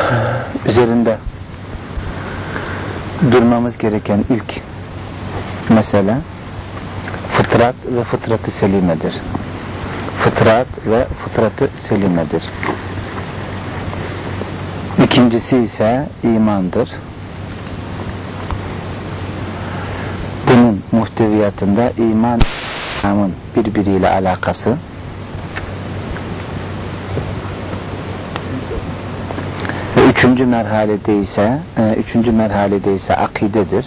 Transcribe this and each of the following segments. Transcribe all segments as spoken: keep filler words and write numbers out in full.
üzerinde durmamız gereken ilk mesele fıtrat ve fıtratı selimedir. Fıtrat ve fıtratı selimedir. İkincisi ise imandır. Bunun muhteviyatında iman, imanın birbiriyle alakası, ve üçüncü merhalede ise e, üçüncü merhalede ise akidedir.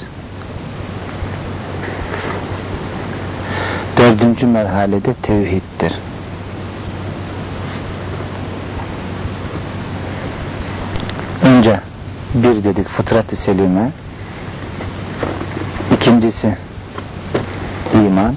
Dördüncü merhalede tevhiddir. Önce bir dedik fıtrat-ı selime, ikincisi iman,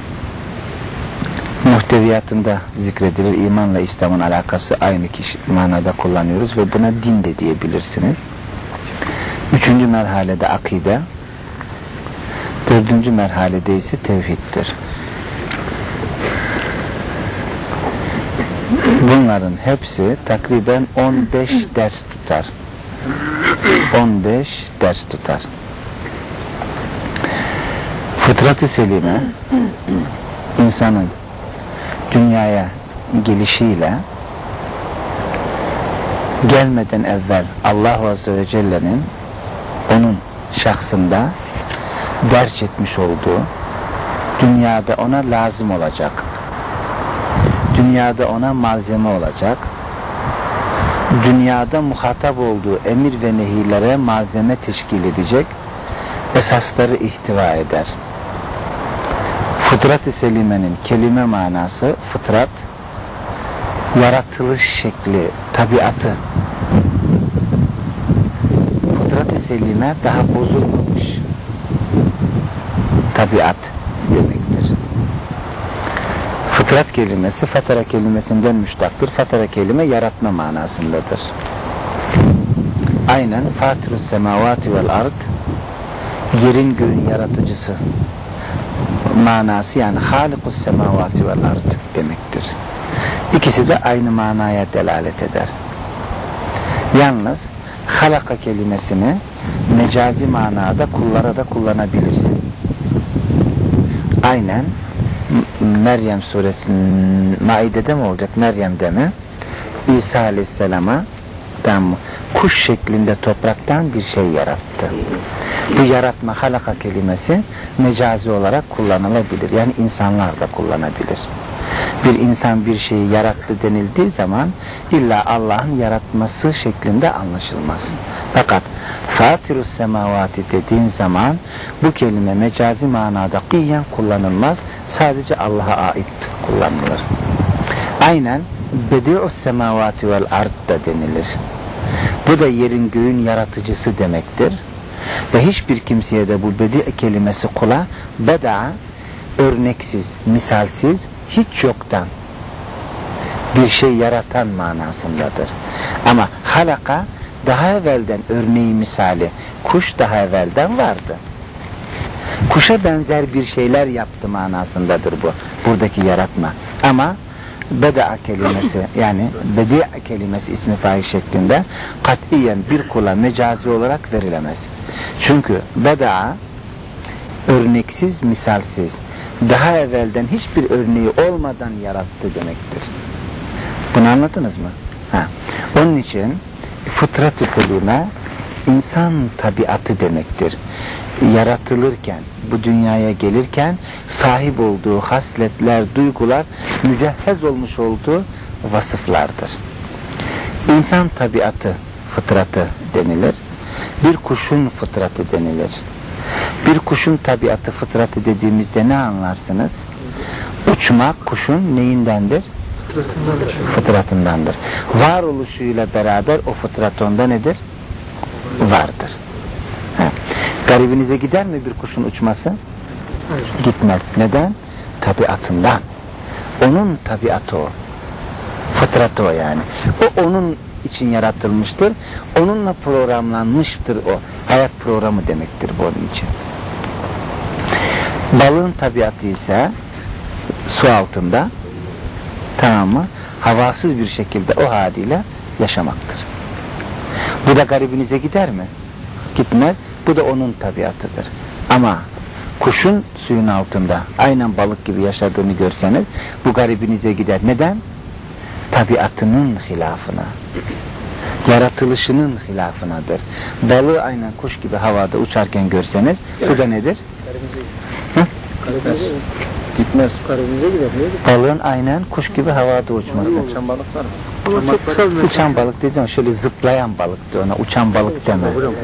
muhteviyatında zikredilir. İmanla İslam'ın alakası aynı kişi manada kullanıyoruz ve buna din de diyebilirsiniz. Üçüncü merhalede akide, dördüncü merhalede ise tevhiddir. Bunların hepsi takriben on beş ders tutar. on beş ders tutar. Fıtrat-ı selime insanın dünyaya gelişiyle gelmeden evvel Allah Azze ve Celle'nin onun şahsında derc etmiş olduğu, dünyada ona lazım olacak, dünyada ona malzeme olacak, dünyada muhatap olduğu emir ve nehirlere malzeme teşkil edecek esasları ihtiva eder. Fıtrat-ı selimenin kelime manası fıtrat, yaratılış şekli, tabiatı. Fıtrat-ı selime daha bozulmamış tabiat demektir. Fıtrat kelimesi fatara kelimesinden müştaktır. Fatara kelime yaratma manasındadır. Aynen Fatirus semavati vel ard, yerin göğün yaratıcısı manası, yani Halikus semavati vel ard demektir. İkisi de aynı manaya delalet eder. Yalnız halaka kelimesini mecazi manada kullara da kullanabilirsin. Aynen Meryem suresinin Maide'de mi olacak, Meryem'de mi? İsa Aleyhisselam'a kuş şeklinde topraktan bir şey yarattı. Bu yaratma, halaka kelimesi mecazi olarak kullanılabilir. Yani insanlar da kullanabilir. Bir insan bir şeyi yarattı denildiği zaman illa Allah'ın yaratması şeklinde anlaşılmaz. Fakat Fatirus semavati dediğin zaman bu kelime mecazi manada kıyyen kullanılmaz. Sadece Allah'a ait kullanılır. Aynen Bedi'us semavati vel ard da denilir. Bu da yerin göğün yaratıcısı demektir. Ve hiçbir kimseye de bu bedi kelimesi kula beda, örneksiz, misalsiz, hiç yoktan bir şey yaratan manasındadır. Ama halaka daha evvelden örneği misali, kuş daha evvelden vardı. Kuşa benzer bir şeyler yaptı manasındadır bu. Buradaki yaratma. Ama beda kelimesi, yani bedi kelimesi ismi fail şeklinde katiyen bir kula mecazi olarak verilemez. Çünkü beda örneksiz, misalsiz, daha evvelden hiçbir örneği olmadan yarattı demektir. Bunu anladınız mı? Ha. Onun için fıtrat-ı selime insan tabiatı demektir. Yaratılırken, bu dünyaya gelirken sahip olduğu hasletler, duygular, mücehhez olmuş olduğu vasıflardır. İnsan tabiatı, fıtratı denilir. Bir kuşun fıtratı denilir. Bir kuşun tabiatı, fıtratı dediğimizde ne anlarsınız? Uçmak kuşun neyindendir? Fıtratındandır. Fıtratındandır. Varoluşuyla beraber o fıtrat onda nedir? Vardır. Ha. Garibinize gider mi bir kuşun uçması? Hayır. Gitmez. Neden? Tabiatından. Onun tabiatı o. Fıtratı o yani. O onun için yaratılmıştır. Onunla programlanmıştır o. Hayat programı demektir bu onun için. Balığın tabiatı ise su altında, tamam mı? Havasız bir şekilde o haliyle yaşamaktır. Bu da garibinize gider mi? Gitmez. Bu da onun tabiatıdır. Ama kuşun suyun altında aynen balık gibi yaşadığını görseniz bu garibinize gider. Neden? Tabiatının hilafına, yaratılışının hilafınadır. Balığı aynen kuş gibi havada uçarken görseniz bu da nedir? Garibinize gider. Gitmez. Garibinize gider. Balığın aynen kuş gibi havada uçması. Uçan balık var mı? Uçan balık dedim, şöyle zıplayan balıktı ona, uçan balık deme.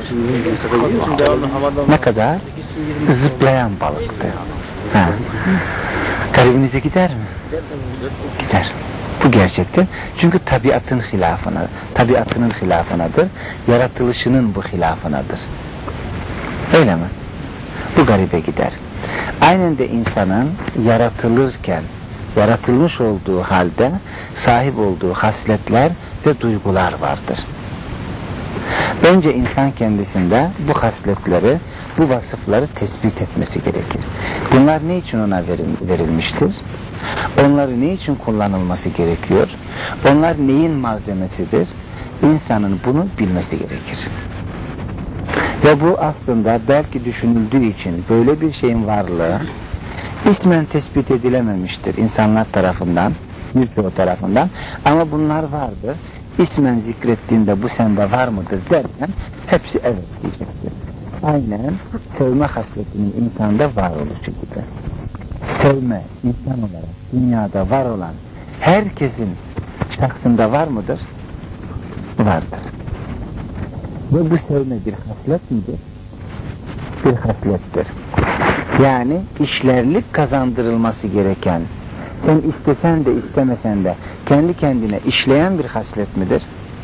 Ne kadar? Zıplayan balıktı. Ha. Garibinize gider mi? Gider. Bu gerçektir. Çünkü tabiatın hilafına, tabiatının hilafınadır. Yaratılışının bu hilafınadır. Öyle mi? Bu garibe gider. Aynen de insanın yaratılırken, yaratılmış olduğu halde sahip olduğu hasletler ve duygular vardır. Önce insan kendisinde bu hasletleri, bu vasıfları tespit etmesi gerekir. Bunlar ne için ona verilmiştir? Onları ne için kullanılması gerekiyor? Onlar neyin malzemesidir? İnsanın bunu bilmesi gerekir. Ve bu aslında belki düşünüldüğü için böyle bir şeyin varlığı ismen tespit edilememiştir insanlar tarafından, birçoğu tarafından, ama bunlar vardır. İsmen zikrettiğinde bu sende var mıdır derken hepsi evet diyecektir. Aynen sevme hasletinin insanda var oluşu gibi. Sevme insan olarak dünyada var olan herkesin şahsında var mıdır? Vardır. Ve bu sevme bir haslet midir? Bir haslettir. Yani işlerlik kazandırılması gereken, sen istesen de istemesen de kendi kendine işleyen bir haslet midir?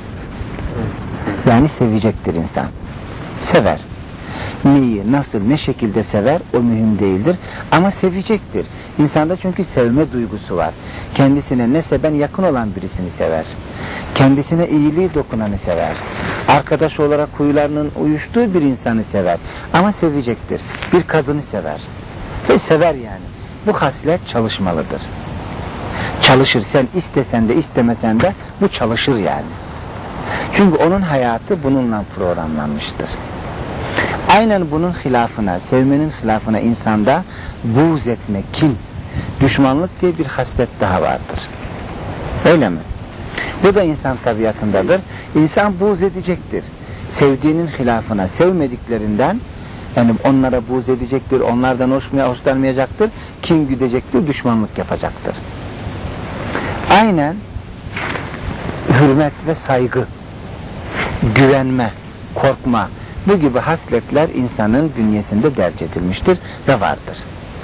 Yani sevecektir insan. Sever. Neyi, nasıl, ne şekilde sever o mühim değildir. Ama sevecektir. İnsanda çünkü sevme duygusu var. Kendisine neseben yakın olan birisini sever. Kendisine iyiliği dokunanı sever. Arkadaş olarak huylarının uyuştuğu bir insanı sever. Ama sevecektir. Bir kadını sever. Ve sever yani. Bu haslet çalışmalıdır. Çalışır. Sen istesen de istemesen de bu çalışır yani. Çünkü onun hayatı bununla programlanmıştır. Aynen bunun hilafına, sevmenin hilafına insanda buğz etme, kin, düşmanlık diye bir haslet daha vardır. Öyle mi? Bu da insan tabiatındadır. İnsan buğz edecektir. Sevdiğinin hilafına, sevmediklerinden yani onlara buğz edecektir, onlardan hoşmaya hoşlanmayacaktır, kin güdecektir, düşmanlık yapacaktır. Aynen hürmet ve saygı, güvenme, korkma, bu gibi hasletler insanın bünyesinde derc edilmiştir ve vardır.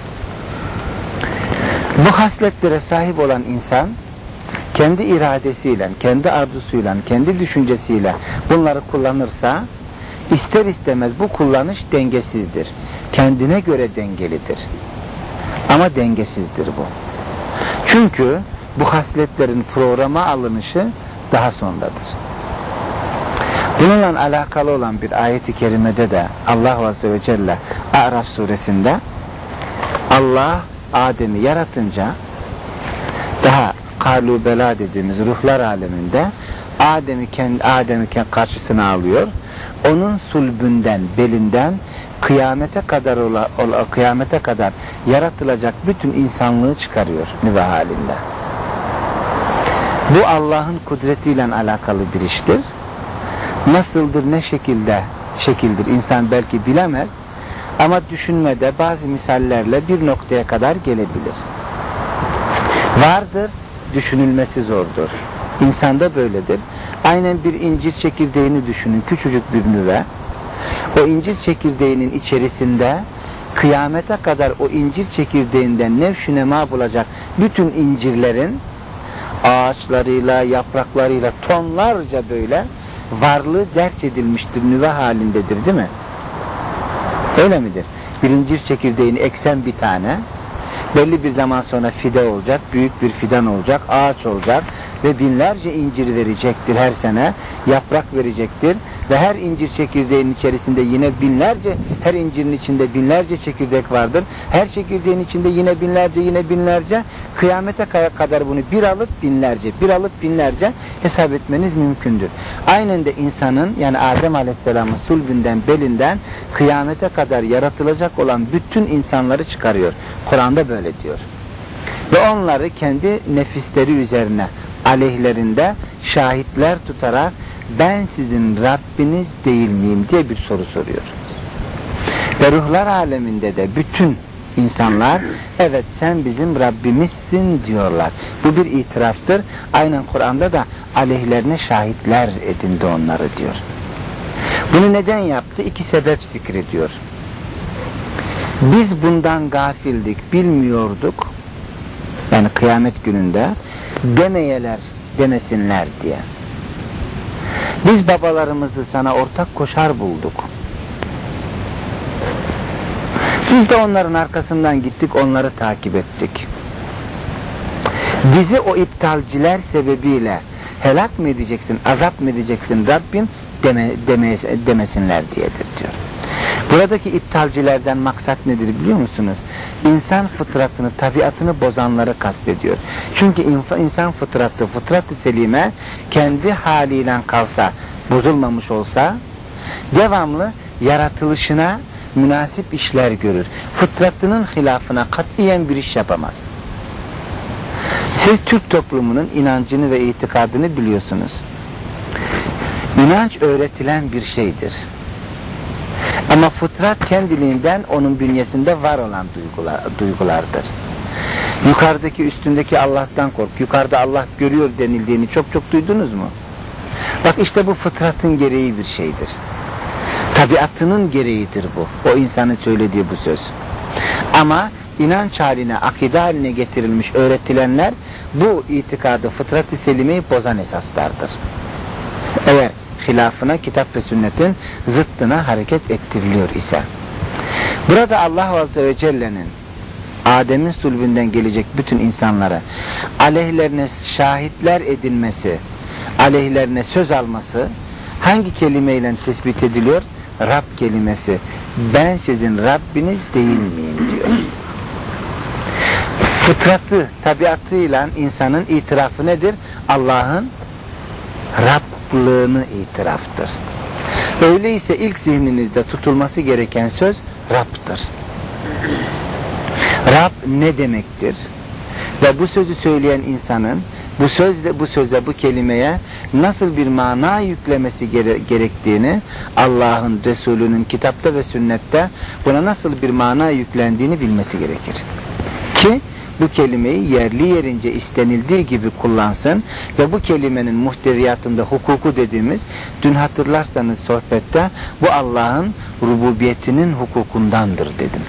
Bu hasletlere sahip olan insan kendi iradesiyle, kendi arzusuyla, kendi düşüncesiyle bunları kullanırsa ister istemez bu kullanış dengesizdir. Kendine göre dengelidir. Ama dengesizdir bu. Çünkü bu hasletlerin programa alınışı daha sonradır. Bununla alakalı olan bir ayet-i kerimede de Allah Azze ve Celle A'raf suresinde Allah Adem'i yaratınca daha Kalu Bela dediğimiz ruhlar aleminde Adem'i kendi Adem'i karşısına alıyor. Onun sulbünden, belinden kıyamete kadar ola, ola, kıyamete kadar yaratılacak bütün insanlığı çıkarıyor nüve halinde. Bu Allah'ın kudretiyle alakalı bir iştir. Nasıldır, ne şekilde şekildir insan belki bilemez ama düşünmede bazı misallerle bir noktaya kadar gelebilir. Vardır, düşünülmesi zordur. İnsanda böyledir. Aynen bir incir çekirdeğini düşünün, küçücük bir nüve. O incir çekirdeğinin içerisinde kıyamete kadar o incir çekirdeğinden nevşünema bulacak bütün incirlerin ağaçlarıyla, yapraklarıyla tonlarca böyle varlığı derç edilmiştir, nüve halindedir değil mi? Öyle midir? Bir incir çekirdeğini eksen bir tane, belli bir zaman sonra fide olacak, büyük bir fidan olacak, ağaç olacak ve binlerce incir verecektir her sene, yaprak verecektir ve her incir çekirdeğinin içerisinde yine binlerce, her incirin içinde binlerce çekirdek vardır. Her çekirdeğin içinde yine binlerce, yine binlerce, kıyamete kadar bunu bir alıp binlerce, bir alıp binlerce hesap etmeniz mümkündür. Aynen de insanın, yani Adem Aleyhisselam'ın sulbünden, belinden kıyamete kadar yaratılacak olan bütün insanları çıkarıyor. Kur'an'da böyle diyor. Ve onları kendi nefisleri üzerine aleyhlerinde şahitler tutarak ben sizin Rabbiniz değil miyim diye bir soru soruyor. Ve ruhlar aleminde de bütün insanlar evet sen bizim Rabbimizsin diyorlar. Bu bir itiraftır. Aynen Kur'an'da da aleyhlerine şahitler edindi onları diyor. Bunu neden yaptı? İki sebep zikrediyor. Biz bundan gafildik, bilmiyorduk. Yani kıyamet gününde demeyeler, demesinler diye. Biz babalarımızı sana ortak koşar bulduk. Biz de onların arkasından gittik, onları takip ettik. Bizi o iptalciler sebebiyle helak mı edeceksin, azap mı edeceksin Rabbim deme, deme, demesinler diyedir diyor. Buradaki iptalcilerden maksat nedir biliyor musunuz? İnsan fıtratını, tabiatını bozanları kastediyor. Çünkü insan fıtratı, fıtrat-ı selime kendi haliyle kalsa, bozulmamış olsa, devamlı yaratılışına münasip işler görür. Fıtratının hilafına katiyen bir iş yapamaz. Siz Türk toplumunun inancını ve itikadını biliyorsunuz. İnanç öğretilen bir şeydir. Ama fıtrat kendiliğinden onun bünyesinde var olan duygular, duygulardır. Yukarıdaki üstündeki Allah'tan kork. Yukarıda Allah görüyor denildiğini çok çok duydunuz mu? Bak işte bu fıtratın gereği bir şeydir. Tabiatının gereğidir bu. O insanın söylediği bu söz. Ama inanç haline, akide haline getirilmiş öğretilenler bu itikadı, fıtrat-ı selimeyi bozan esaslardır. Eğer hilafına, kitap ve sünnetin zıttına hareket ettiriliyor ise. Burada Allah Azze ve Celle'nin Adem'in sulbünden gelecek bütün insanlara aleyhlerine şahitler edilmesi, aleyhlerine söz alması hangi kelimeyle tespit ediliyor? Rab kelimesi. Ben sizin Rabbiniz değil miyim diyor. Fıtratı, tabiatıyla insanın itirafı nedir? Allah'ın Rablığını itiraftır. Öyleyse ilk zihninizde tutulması gereken söz Rab'dır. Rab ne demektir? Ve bu sözü söyleyen insanın bu sözle, bu söze, bu kelimeye nasıl bir mana yüklemesi gere gerektiğini, Allah'ın, Resulünün kitapta ve sünnette buna nasıl bir mana yüklendiğini bilmesi gerekir. Ki bu kelimeyi yerli yerince istenildiği gibi kullansın ve bu kelimenin muhteviyatında hukuku dediğimiz, dün hatırlarsanız sohbette, bu Allah'ın rububiyetinin hukukundandır dedim.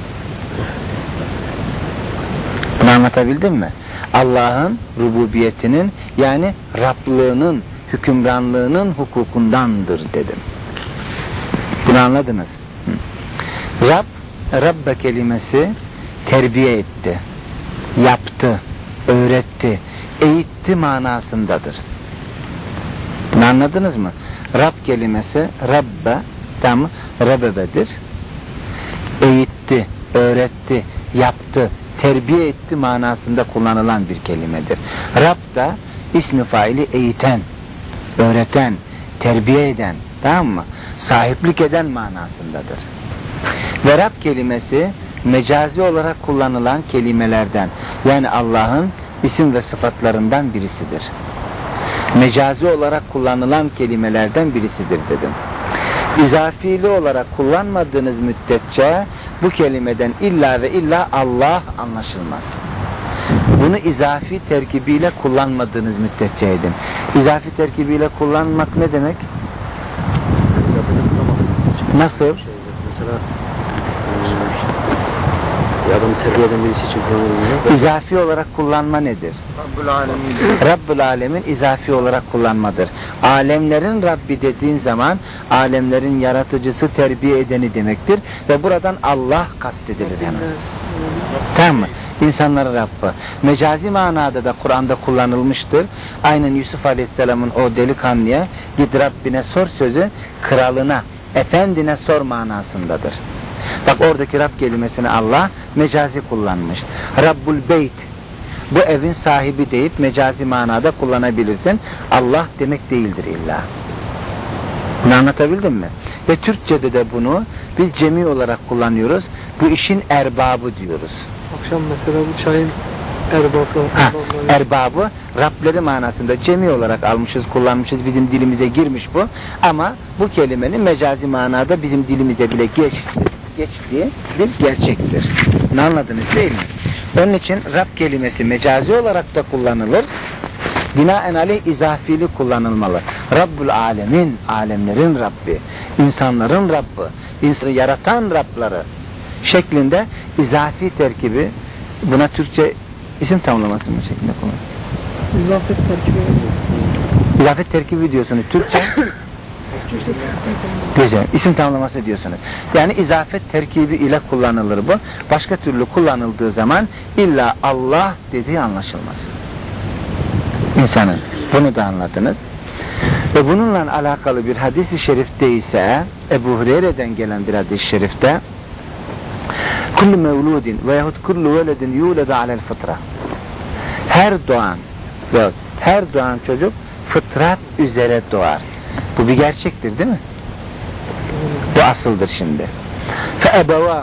Bunu anlatabildim mi? Allah'ın rububiyetinin, yani Rablığının, hükümranlığının hukukundandır dedim. Bunu anladınız. Hı. Rab, Rabbe kelimesi terbiye etti, yaptı, öğretti, eğitti manasındadır. Bunu anladınız mı? Rab kelimesi Rabbe, tam Rebebedir. Eğitti, öğretti, yaptı, terbiye etti manasında kullanılan bir kelimedir. Rab da ismi faili eğiten, öğreten, terbiye eden, tamam mı? Sahiplik eden manasındadır. Ve Rab kelimesi mecazi olarak kullanılan kelimelerden, yani Allah'ın isim ve sıfatlarından birisidir. Mecazi olarak kullanılan kelimelerden birisidir dedim. İzafili olarak kullanmadığınız müddetçe bu kelimeden illa ve illa Allah anlaşılmaz. Bunu izafi terkibiyle kullanmadığınız müddetçe edin. İzafi terkibiyle kullanmak ne demek? Nasıl? Mesela Adamı terbiye eden birisi için kullanılmıyor. İzafi olarak kullanma nedir? Rabbul Alemin. Rabbul Alemin izafi olarak kullanmadır. Alemlerin Rabbi dediğin zaman alemlerin yaratıcısı, terbiye edeni demektir ve buradan Allah kastedilir hemen. Tamam mı? İnsanların Rabbi. Mecazi manada da Kur'an'da kullanılmıştır. Aynen Yusuf Aleyhisselam'ın o delikanlıya git Rabbine sor sözü kralına, efendine sor manasındadır. Bak oradaki Rab kelimesini Allah mecazi kullanmış. Rabbul Beyt, bu evin sahibi deyip mecazi manada kullanabilirsin. Allah demek değildir illa. Bunu anlatabildim mi? Ve Türkçe'de de bunu biz cemi olarak kullanıyoruz. Bu işin erbabı diyoruz. Akşam mesela bu çayın erbabı. Ha, erbabı Rableri manasında cemi olarak almışız, kullanmışız, bizim dilimize girmiş bu. Ama bu kelimenin mecazi manada bizim dilimize bile geçti, geçtiği bir gerçektir. Ne anladınız değil mi? Onun için Rab kelimesi mecazi olarak da kullanılır. Binaenaleyh izafili kullanılmalı. Rabbul Alemin, alemlerin Rabbi, insanların Rabbi, insanı yaratan Rabları şeklinde izafi terkibi, buna Türkçe isim tamlaması mı şeklinde kullanılır? İzafet terkibi. İzafet terkibi diyorsunuz Türkçe. Güzel. İsim tamlaması diyorsunuz. Yani izafet terkibi ile kullanılır bu. Başka türlü kullanıldığı zaman illa Allah dediği anlaşılmaz. İnsanın. Bunu da anladınız. Ve bununla alakalı bir hadis-i şerifte ise Ebu Hureyre'den gelen bir hadis-i şerifte kullu mevludin veyahut kullu veledin yulede alel fıtra, her doğan ve her doğan çocuk fıtrat üzere doğar. Bu bir gerçektir değil mi? Bu asıldır şimdi. فَاَبَوَاهُ,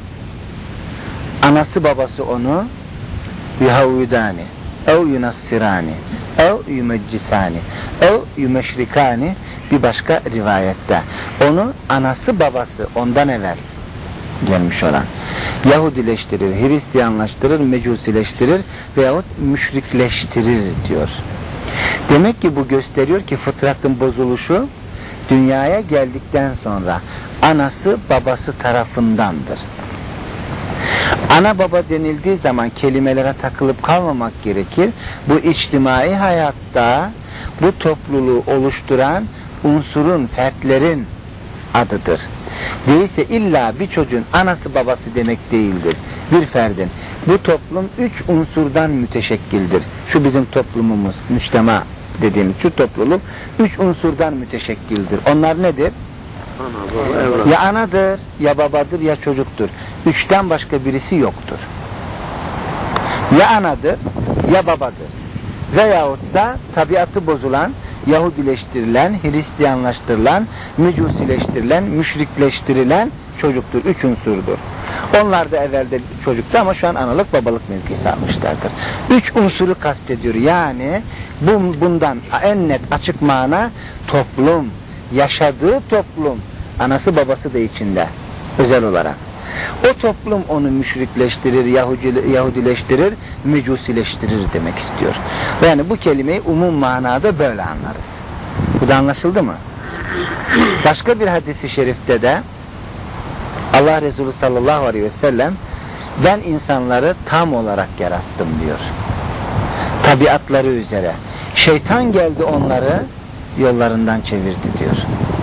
anası babası onu yuhavudani ev yunassirani ev yumeccisani ev yumeşrikani, bir başka rivayette onu anası babası ondan evvel gelmiş olan Yahudileştirir, Hristiyanlaştırır, Mecusileştirir veyahut müşrikleştirir diyor. Demek ki bu gösteriyor ki fıtratın bozuluşu dünyaya geldikten sonra anası babası tarafındandır. Ana baba denildiği zaman kelimelere takılıp kalmamak gerekir. Bu içtimai hayatta bu topluluğu oluşturan unsurun, fertlerin adıdır. Değilse illa bir çocuğun anası babası demek değildir. Bir ferdin. Bu toplum üç unsurdan müteşekkildir. Şu bizim toplumumuz, müçtema dediğimiz şu topluluk üç unsurdan müteşekkildir. Onlar nedir? Ana, baba, evlat. Ya anadır, ya babadır, ya çocuktur. Üçten başka birisi yoktur. Ya anadır, ya babadır. Veyahut da tabiatı bozulan, Yahudileştirilen, Hristiyanlaştırılan, Mecusileştirilen, müşrikleştirilen çocuktur. Üç unsurdur. Onlar da evvelde çocuktu ama şu an analık babalık mevkisi almışlardır. Üç unsuru kastediyor. Yani bu, bundan en net açık mana toplum, yaşadığı toplum, anası babası da içinde özel olarak. O toplum onu müşrikleştirir, Yahudi, Yahudileştirir, Mecusileştirir demek istiyor. Yani bu kelimeyi umum manada böyle anlarız. Bu da anlaşıldı mı? Başka bir hadis-i şerifte de Allah Resulü sallallahu aleyhi ve sellem ben insanları tam olarak yarattım diyor. Tabiatları üzere. Şeytan geldi onları yollarından çevirdi diyor.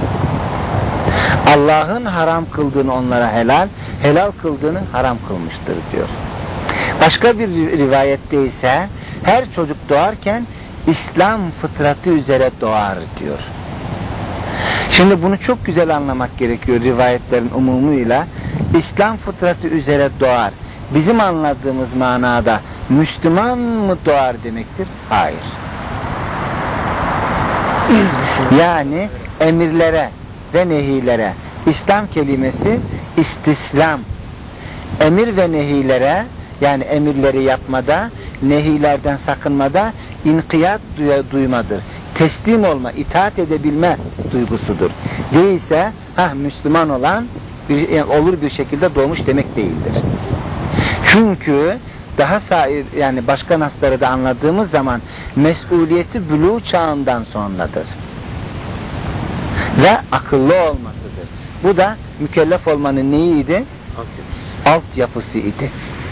Allah'ın haram kıldığını onlara helal, helal kıldığını haram kılmıştır diyor. Başka bir rivayette ise her çocuk doğarken İslam fıtratı üzere doğar diyor. Şimdi bunu çok güzel anlamak gerekiyor rivayetlerin umumuyla. İslam fıtratı üzere doğar. Bizim anladığımız manada Müslüman mı doğar demektir? Hayır. Yani emirlere ve nehilere, İslam kelimesi istislam. Emir ve nehilere, yani emirleri yapmada, nehilerden sakınmada inkiyat duymadır. Teslim olma, itaat edebilme duygusudur. Değilse, ha Müslüman olan bir, yani olur bir şekilde doğmuş demek değildir. Çünkü daha sair, yani başka nasları da anladığımız zaman mesuliyeti buluğ çağından sonradır. Ve akıllı olmasıdır. Bu da mükellef olmanın neyiydi? Altyapısı. Altyapısı idi.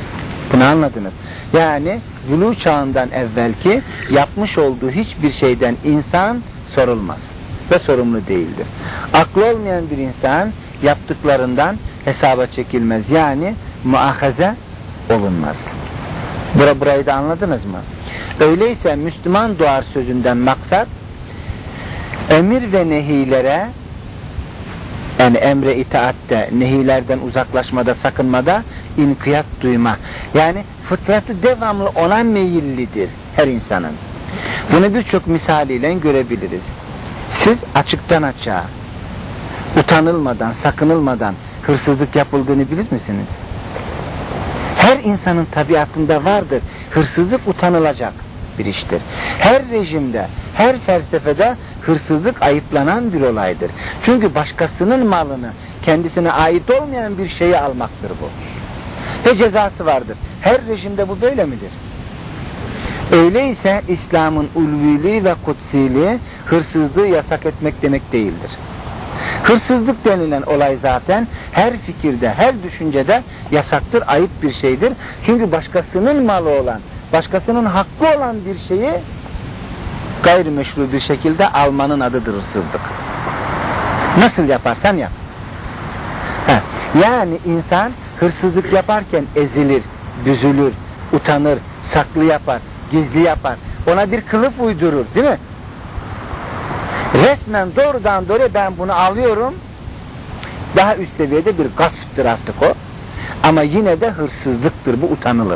Bunu anladınız. Yani buluğ çağından evvelki yapmış olduğu hiçbir şeyden insan sorulmaz ve sorumlu değildir. Aklı olmayan bir insan yaptıklarından hesaba çekilmez. Yani muahaze olunmaz. Bura, burayı da anladınız mı? Öyleyse Müslüman doğar sözünden maksat emir ve nehilere, yani emre itaatte, nehilerden uzaklaşmada, sakınmada inkiyat duyma. Yani fıtratı devamlı ona meyillidir her insanın. Bunu birçok misaliyle görebiliriz. Siz açıktan açığa, utanılmadan, sakınılmadan hırsızlık yapıldığını bilir misiniz? Her insanın tabiatında vardır. Hırsızlık utanılacak bir iştir. Her rejimde, her felsefede hırsızlık ayıplanan bir olaydır. Çünkü başkasının malını kendisine ait olmayan bir şeyi almaktır bu. Ve cezası vardır. Her rejimde bu böyle midir? Öyleyse İslam'ın ulviliği ve kutsiliği hırsızlığı yasak etmek demek değildir. Hırsızlık denilen olay zaten her fikirde, her düşüncede yasaktır, ayıp bir şeydir. Çünkü başkasının malı olan, başkasının hakkı olan bir şeyi gayrimeşru bir şekilde almanın adıdır hırsızlık. Nasıl yaparsan yap. Heh. Yani insan hırsızlık yaparken ezilir, büzülür, utanır, saklı yapar, gizli yapar. Ona bir kılıf uydurur, değil mi? Resmen doğrudan doğruya ben bunu alıyorum. Daha üst seviyede bir gasptır artık o. Ama yine de hırsızlıktır, bu utanılır.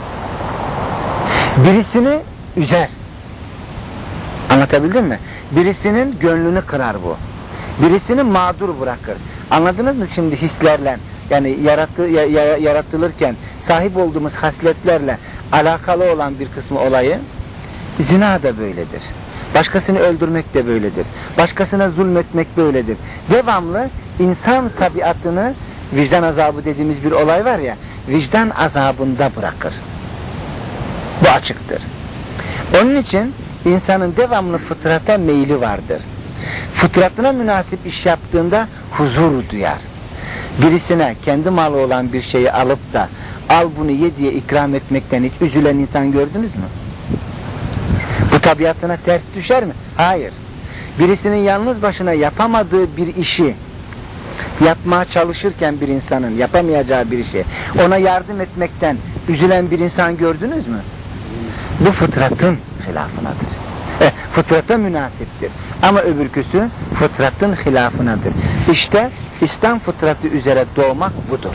Birisini üzer. Anlatabildim mi? Birisinin gönlünü kırar bu. Birisini mağdur bırakır. Anladınız mı şimdi hislerle? Yani yaratı, ya, ya, yaratılırken sahip olduğumuz hasletlerle alakalı olan bir kısmı olayı. Zina da böyledir. Başkasını öldürmek de böyledir. Başkasına zulmetmek böyledir. Devamlı insan tabiatını, vicdan azabı dediğimiz bir olay var ya, vicdan azabında bırakır. Bu açıktır. Onun için insanın devamlı fıtrata meyli vardır. Fıtratına münasip iş yaptığında huzur duyar. Birisine kendi malı olan bir şeyi alıp da al bunu ye diye ikram etmekten hiç üzülen insan gördünüz mü? Bu tabiatına ters düşer mi? Hayır. Birisinin yalnız başına yapamadığı bir işi yapmaya çalışırken bir insanın yapamayacağı bir işi ona yardım etmekten üzülen bir insan gördünüz mü? Bu fıtratın hilafınadır. E, fıtrata münasiptir. Ama öbürküsü fıtratın hilafınadır. İşte İslam fıtratı üzere doğmak budur.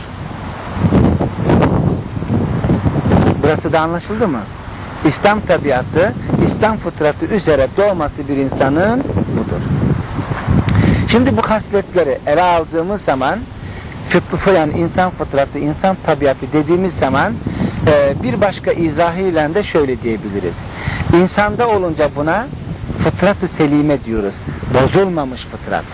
Burası da anlaşıldı mı? İslam tabiatı, İslam fıtratı üzere doğması bir insanın budur. Şimdi bu hasletleri ele aldığımız zaman, fıtratı yani insan fıtratı, insan tabiatı dediğimiz zaman e, bir başka izahıyla de şöyle diyebiliriz. İnsanda olunca buna fıtrat-ı selime diyoruz. Bozulmamış fıtrat.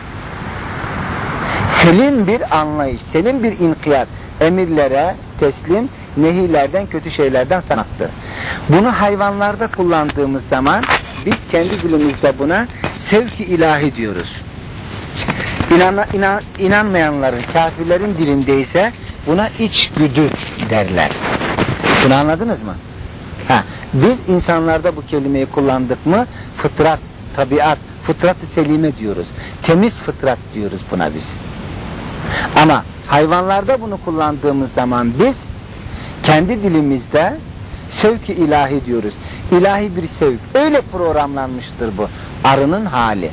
Selim bir anlayış, selim bir inkiyat, emirlere teslim, nehilerden, kötü şeylerden sanattı. Bunu hayvanlarda kullandığımız zaman biz kendi dilimizde buna sevk-i ilahi diyoruz. İnan, inan, inanmayanların, kafirlerin dilinde ise buna içgüdü derler. Bunu anladınız mı? Ha, biz insanlarda bu kelimeyi kullandık mı fıtrat, tabiat, fıtrat-ı selime diyoruz. Temiz fıtrat diyoruz buna biz. Ama hayvanlarda bunu kullandığımız zaman biz kendi dilimizde sevk-i ilahi diyoruz. İlahi bir sevk. Öyle programlanmıştır bu. Arının hali.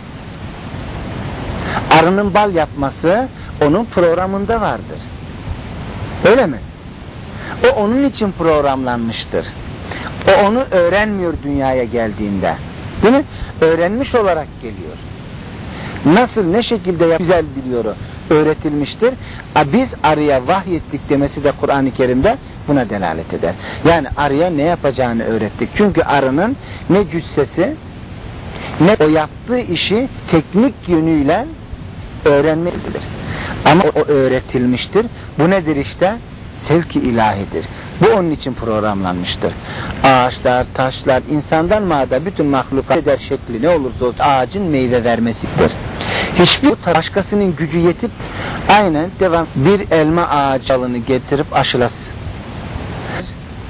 Arının bal yapması onun programında vardır. Öyle mi? O onun için programlanmıştır. O onu öğrenmiyor dünyaya geldiğinde. Değil mi? Öğrenmiş olarak geliyor. Nasıl, ne şekilde güzel biliyor o. Öğretilmiştir. A, biz arıya vahyettik demesi de Kur'an-ı Kerim'de buna delalet eder. Yani arıya ne yapacağını öğrettik. Çünkü arının ne cüssesi ne o yaptığı işi teknik yönüyle öğrenmelidir. Ama o, o öğretilmiştir. Bu nedir işte? Sevk-i ilahidir. Bu onun için programlanmıştır. Ağaçlar, taşlar, insandan mağda bütün mahlukat eder şekli ne olursa olsun ağacın meyve vermesidir. Hiçbir başkasının gücü yetip aynen devam bir elma ağacı dalını getirip aşılasın.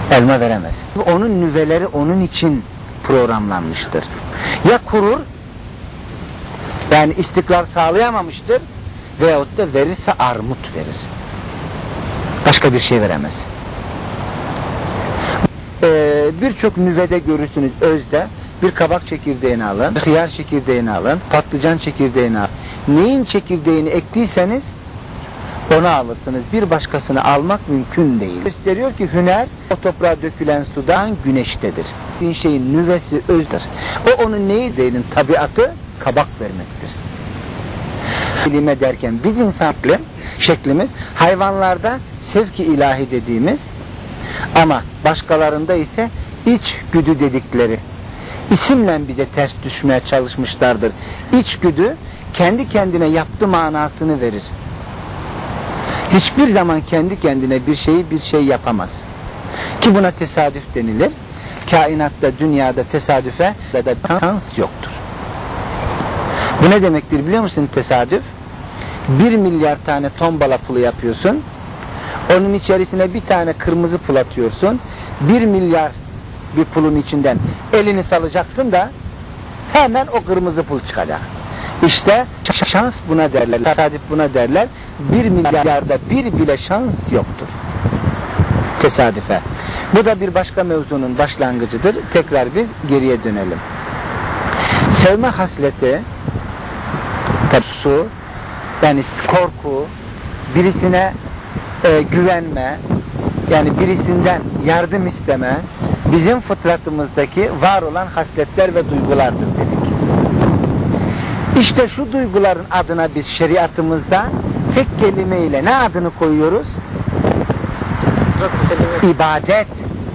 Elma veremez. Onun nüveleri onun için programlanmıştır. Ya kurur, yani istikrar sağlayamamıştır, veyahut da verirse armut verir. Başka bir şey veremez. Ee, Birçok nüvede görürsünüz özde, bir kabak çekirdeğini alın, hıyar çekirdeğini alın, patlıcan çekirdeğini alın. Neyin çekirdeğini ektiyseniz onu alırsınız. Bir başkasını almak mümkün değil. Gösteriyor ki hüner o toprağa dökülen sudan güneştedir. Bir şeyin nüvesi özdür. O onun neyi değilin tabiatı kabak vermektir. Kelime derken biz insan şeklimiz hayvanlarda sevki ilahi dediğimiz ama başkalarında ise içgüdü dedikleri isimle bize ters düşmeye çalışmışlardır. İçgüdü kendi kendine yaptı manasını verir. Hiçbir zaman kendi kendine bir şeyi bir şey yapamaz. Ki buna tesadüf denilir. Kainatta, dünyada tesadüfe ya da şans yoktur. Bu ne demektir biliyor musun tesadüf? Bir milyar tane tombala pulu yapıyorsun. Onun içerisine bir tane kırmızı pul atıyorsun. Bir milyar bir pulun içinden elini salacaksın da hemen o kırmızı pul çıkacak. İşte şans buna derler, tesadüf buna derler. Bir milyarda bir bile şans yoktur. Tesadüfe. Bu da bir başka mevzunun başlangıcıdır. Tekrar biz geriye dönelim. Sevme hasleti, su, yani korku, birisine e, güvenme, yani birisinden yardım isteme, bizim fıtratımızdaki var olan hasletler ve duygulardır dedik. İşte şu duyguların adına biz şeriatımızda tek kelimeyle ne adını koyuyoruz? İbadet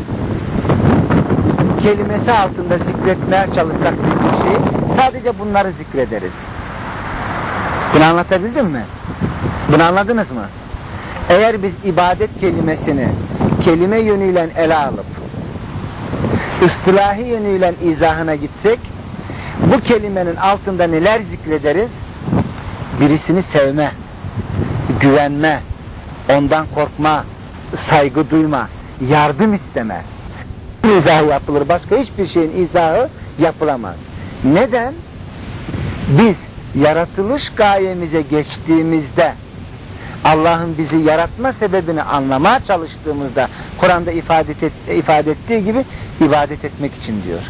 kelimesi altında zikretmeye çalışsak bir şeyi sadece bunları zikrederiz. Bunu anlatabildim mi? Bunu anladınız mı? Eğer biz ibadet kelimesini kelime yönüyle ele alıp istilahi yönüyle izahına gitsek bu kelimenin altında neler zikrederiz? Birisini sevme, güvenme, ondan korkma, saygı duyma, yardım isteme. İzahı yapılır. Başka hiçbir şeyin izahı yapılamaz. Neden? Biz yaratılış gayemize geçtiğimizde Allah'ın bizi yaratma sebebini anlamaya çalıştığımızda Kur'an'da ifade, et, ifade ettiği gibi ibadet etmek için diyor.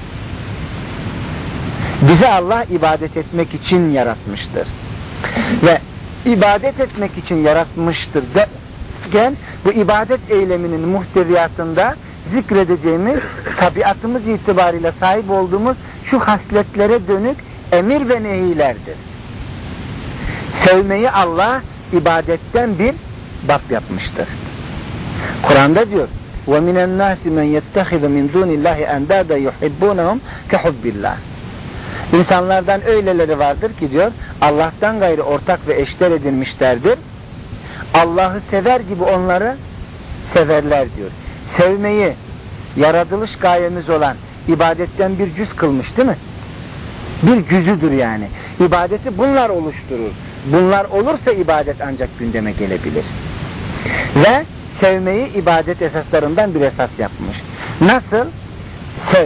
Bizi Allah ibadet etmek için yaratmıştır. Ve ibadet etmek için yaratmıştır derken bu ibadet eyleminin muhteviyatında zikredeceğimiz tabiatımız itibariyle sahip olduğumuz şu hasletlere dönük emir ve nehilerdir. Sevmeyi Allah ibadetten bir bab yapmıştır. Kur'an'da diyor وَمِنَ النَّاسِ مَنْ يَتَّخِذُ مِنْ دُونِ اللّٰهِ اَنْدَادًا يُحِبُّونَهُمْ كَحُبِّ اللّٰهِ İnsanlardan öyleleri vardır ki diyor Allah'tan gayrı ortak ve eşler edinmişlerdir. Allah'ı sever gibi onları severler diyor. Sevmeyi yaratılış gayemiz olan ibadetten bir cüz kılmış değil mi? Bir cüzüdür yani. İbadeti bunlar oluşturur. Bunlar olursa ibadet ancak gündeme gelebilir. Ve sevmeyi ibadet esaslarından bir esas yapmış. Nasıl? Sev.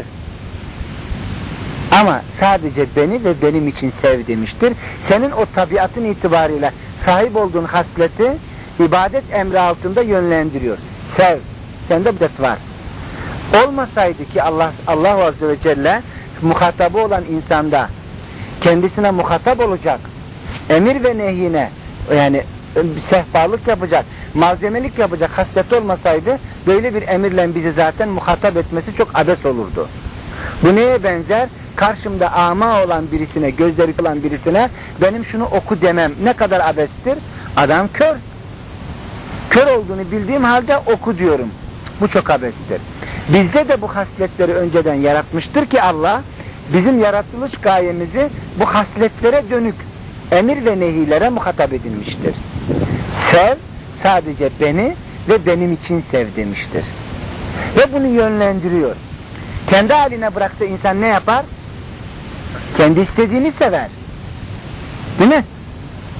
Ama sadece beni ve benim için sev demiştir. Senin o tabiatın itibariyle sahip olduğun hasleti ibadet emri altında yönlendiriyor. Sev. Sende bu var. Olmasaydı ki Allah Allah Azze ve Celle muhatabı olan insanda kendisine muhatap olacak emir ve nehyine yani sehpalık yapacak, malzemelik yapacak haslet olmasaydı böyle bir emirle bizi zaten muhatap etmesi çok abes olurdu. Bu neye benzer? Karşımda ama olan birisine, gözleri olan birisine benim şunu oku demem ne kadar abestir? Adam kör. Kör olduğunu bildiğim halde oku diyorum. Bu çok abestir. Bizde de bu hasletleri önceden yaratmıştır ki Allah bizim yaratılış gayemizi bu hasletlere dönük emir ve nehilere muhatap edilmiştir. Sev, sadece beni ve benim için sev demiştir. Ve bunu yönlendiriyor. Kendi haline bıraksa insan ne yapar? Kendi istediğini sever. Değil mi?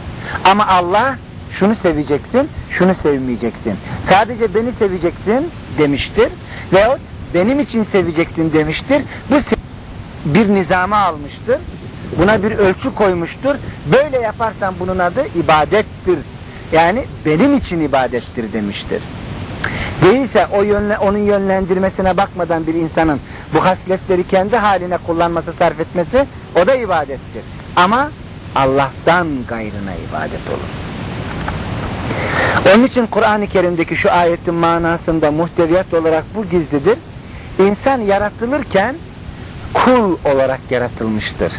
Ama Allah şunu seveceksin, şunu sevmeyeceksin. Sadece beni seveceksin, demiştir. Veyahut benim için seveceksin demiştir. Bu bir nizama almıştır. Buna bir ölçü koymuştur. Böyle yaparsan bunun adı ibadettir. Yani benim için ibadettir demiştir. Değilse o yönle, onun yönlendirmesine bakmadan bir insanın bu hasletleri kendi haline kullanması, sarf etmesi, o da ibadettir. Ama Allah'tan gayrına ibadet olur. Onun için Kur'an-ı Kerim'deki şu ayetin manasında muhteviyat olarak bu gizlidir. İnsan yaratılırken kul olarak yaratılmıştır.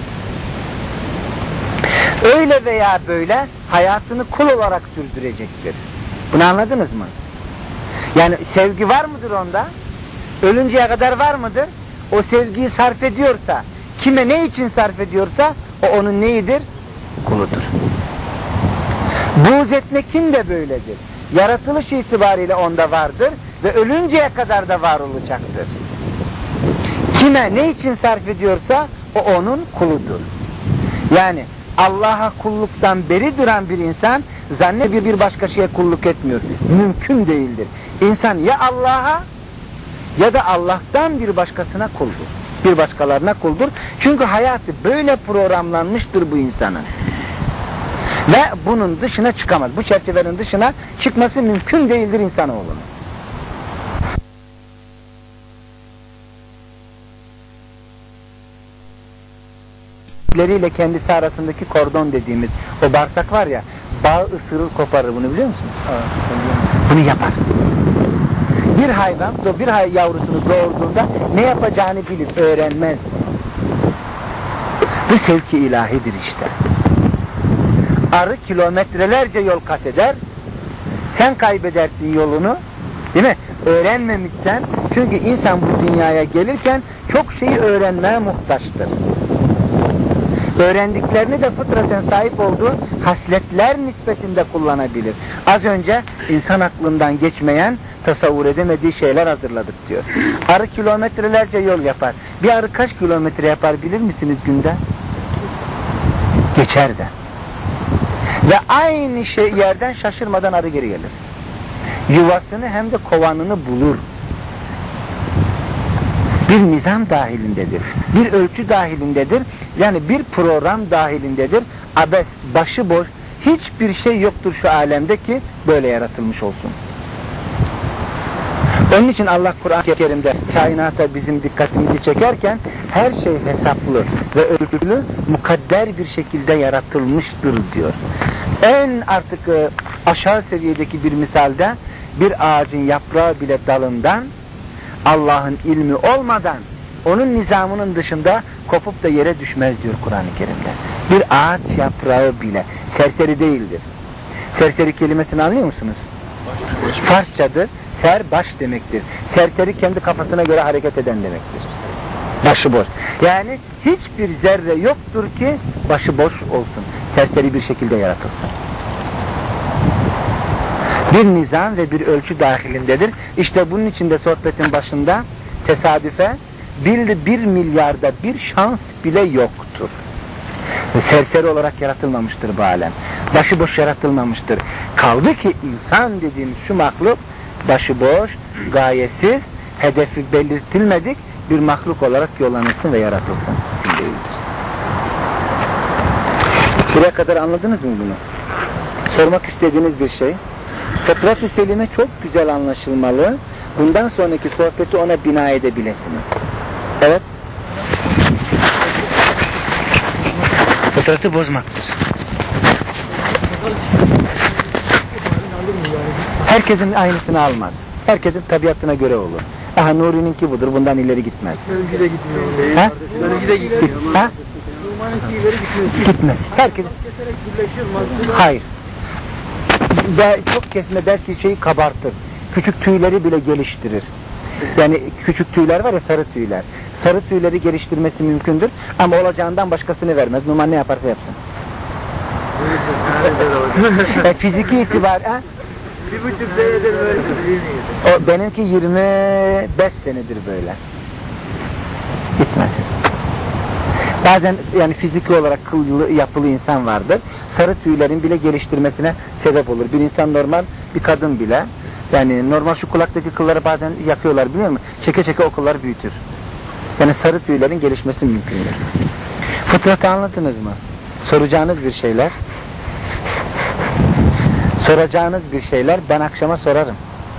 Öyle veya böyle hayatını kul olarak sürdürecektir. Bunu anladınız mı? Yani sevgi var mıdır onda? Ölünceye kadar var mıdır? O sevgiyi sarf ediyorsa, kime ne için sarf ediyorsa, o onun neyidir? Kuludur. Buğz etmekin de böyledir. Yaratılış itibariyle onda vardır ve ölünceye kadar da var olacaktır. Kime ne için sarf ediyorsa, o onun kuludur. Yani Allah'a kulluktan beri duran bir insan zannediyor bir başka şeye kulluk etmiyor. Mümkün değildir. İnsan ya Allah'a ya da Allah'tan bir başkasına kuldur. Bir başkalarına kuldur. Çünkü hayatı böyle programlanmıştır bu insanın. Ve bunun dışına çıkamaz. Bu çerçevenin dışına çıkması mümkün değildir insanoğlunun. Leriyle kendisi arasındaki kordon dediğimiz o bağırsak var ya, bağ ısırır koparır, bunu biliyor musunuz? Evet. Bunu yapar. Bir hayvan, bir hay yavrusunu doğurduğunda ne yapacağını bilir, öğrenmez. Bu sevki ilahidir işte. Arı kilometrelerce yol kat eder, sen kaybedersin yolunu, değil mi? Öğrenmemişsen, çünkü insan bu dünyaya gelirken çok şeyi öğrenmeye muhtaçtır. Öğrendiklerini de fıtraten sahip olduğu hasletler nispetinde kullanabilir. Az önce insan aklından geçmeyen, tasavvur edemediği şeyler hazırladık diyor. Arı kilometrelerce yol yapar. Bir arı kaç kilometre yapar bilir misiniz günde? Geçer de. Ve aynı şey yerden şaşırmadan arı geri gelir. Yuvasını hem de kovanını bulur. Bir nizam dahilindedir. Bir ölçü dahilindedir. Yani bir program dahilindedir. Abes, başıboş, hiçbir şey yoktur şu alemde ki böyle yaratılmış olsun. Onun için Allah Kur'an-ı Kerim'de kainata bizim dikkatimizi çekerken her şey hesaplı ve ölçülü, mukadder bir şekilde yaratılmıştır diyor. En artık e, aşağı seviyedeki bir misalde bir ağacın yaprağı bile dalından Allah'ın ilmi olmadan onun nizamının dışında kopup da yere düşmez diyor Kur'an-ı Kerim'de. Bir ağaç yaprağı bile serseri değildir. Serseri kelimesini anlıyor musunuz? Farsçadır. Ser baş demektir. Serseri kendi kafasına göre hareket eden demektir. Başıboş. Yani hiçbir zerre yoktur ki başıboş olsun. Serseri bir şekilde yaratılsın. Bir nizam ve bir ölçü dahilindedir. İşte bunun için de sohbetin başında tesadüfe bir, bir milyarda bir şans bile yoktur. Serseri olarak yaratılmamıştır bu alem. Başıboş yaratılmamıştır. Kaldı ki insan dediğimiz şu mahluk başıboş, gayetsiz, hedefi belirtilmedik bir mahluk olarak yollanırsın ve yaratılsın. Buraya kadar anladınız mı bunu? Sormak istediğiniz bir şey. Fıtrat-ı selime çok güzel anlaşılmalı. Bundan sonraki sohbeti ona bina edebilirsiniz. Evet. Fıtratı bozmaktır. Herkesin aynısını almaz. Herkesin tabiatına göre olur. Aha Nuri'ninki budur, bundan ileri gitmez. Önce de gitmiyor. Ha? Önce de gitmiyor. Ha? Numan'ınki ileri gitmiyor. Gitmez. Herkes. Keserek birleşiyor mu? Hayır. Ve çok kesme belki şeyi kabartır. Küçük tüyleri bile geliştirir. Yani küçük tüyler var ya, sarı tüyler. Sarı tüyleri geliştirmesi mümkündür ama olacağından başkasını vermez. Numan ne yaparsa yapsın. e, fiziki itibar ha? Bir buçuk senedir böyle o, benimki yirmi beş senedir böyle. Gitmez. Bazen yani fiziki olarak kıllı yapılı insan vardır. Sarı tüylerin bile geliştirmesine sebep olur. Bir insan normal, bir kadın bile Yani normal şu kulaktaki kılları bazen yakıyorlar biliyor musun? Çeke çeke o kılları büyütür. Yani sarı tüylerin gelişmesi mümkündür. Fıtratı anladınız mı? Soracağınız bir şeyler. Soracağınız bir şeyler ben akşama sorarım.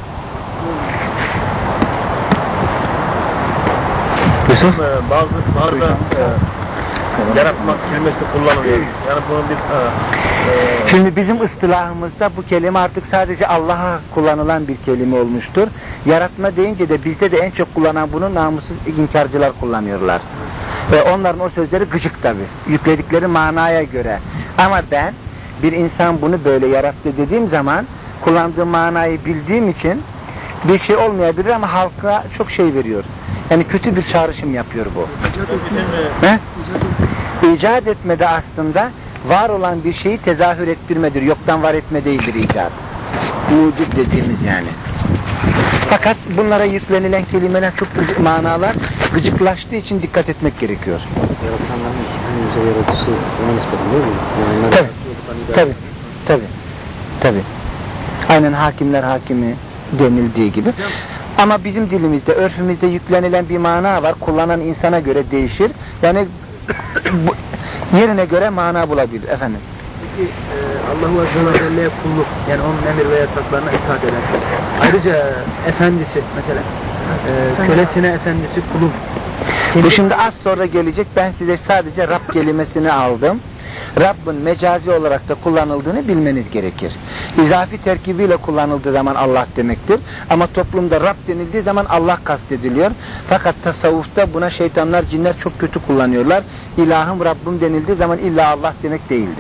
Yusuf? Bazı bazı e, yaratmak kelimesi kullanılıyor. Yani bunun bir e, e, Şimdi bizim ıstılahımızda bu kelime artık sadece Allah'a kullanılan bir kelime olmuştur. Yaratma deyince de bizde de en çok kullanan bunu namussuz inkarcılar kullanıyorlar. Ve onların o sözleri gıcık tabi. Yükledikleri manaya göre. Ama ben bir insan bunu böyle yarattı dediğim zaman kullandığı manayı bildiğim için bir şey olmayabilir ama halka çok şey veriyor. Yani kötü bir çağrışım yapıyor bu. He? İcat etmede aslında var olan bir şeyi tezahür ettirmedir. Yoktan var etme değildir icat. Mucib dediğimiz yani. Fakat bunlara yüklenilen kelimeler çok gıcık manalar gıcıklaştığı için dikkat etmek gerekiyor. yaratanların yüze yaratıcısı ona nispeten değil mi? Yani Tabi, tabi, tabi, tabi. Aynen hakimler hakimi denildiği gibi. Ama bizim dilimizde, örfümüzde yüklenilen bir mana var. Kullanan insana göre değişir. Yani bu, yerine göre mana bulabilir efendim. Peki e, Allah-u Azze ve Celle'ye kulluk, yani onun emir ve yasaklarına itaat eden. Ayrıca e, efendisi mesela, e, kölesine efendisi kulum. Bu şimdi az sonra gelecek. Ben size sadece Rab kelimesini aldım. Rabb'in mecazi olarak da kullanıldığını bilmeniz gerekir. İzafi terkibiyle kullanıldığı zaman Allah demektir. Ama toplumda Rab denildiği zaman Allah kastediliyor. Fakat tasavvufta buna şeytanlar, cinler çok kötü kullanıyorlar. İlahım, Rabbim denildiği zaman illa Allah demek değildir.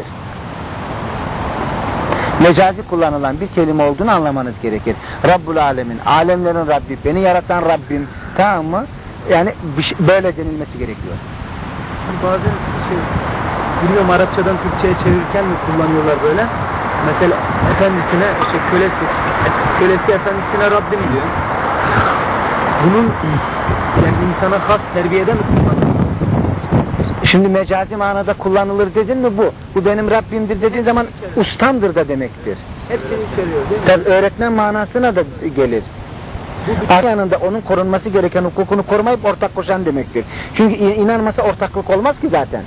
Mecazi kullanılan bir kelime olduğunu anlamanız gerekir. Rabbul Alemin, alemlerin Rabbi, beni yaratan Rabbim, tamam mı? Yani şey, böyle denilmesi gerekiyor. Bazen şey, bilmiyorum Arapçadan Türkçe'ye çevirirken mi kullanıyorlar böyle? Mesela efendisine, işte kölesi, kölesi efendisine Rabbim diyor. Bunun yani insana has terbiyede mi kullanılıyor? Şimdi mecazi manada kullanılır dedin mi bu? Bu benim Rabbimdir dediğin zaman ustamdır da demektir. Hepsini içeriyor değil mi? Tabii öğretmen manasına da gelir. Arka yanında onun korunması gereken hukukunu korumayıp ortak koşan demektir. Çünkü inanmasa ortaklık olmaz ki zaten.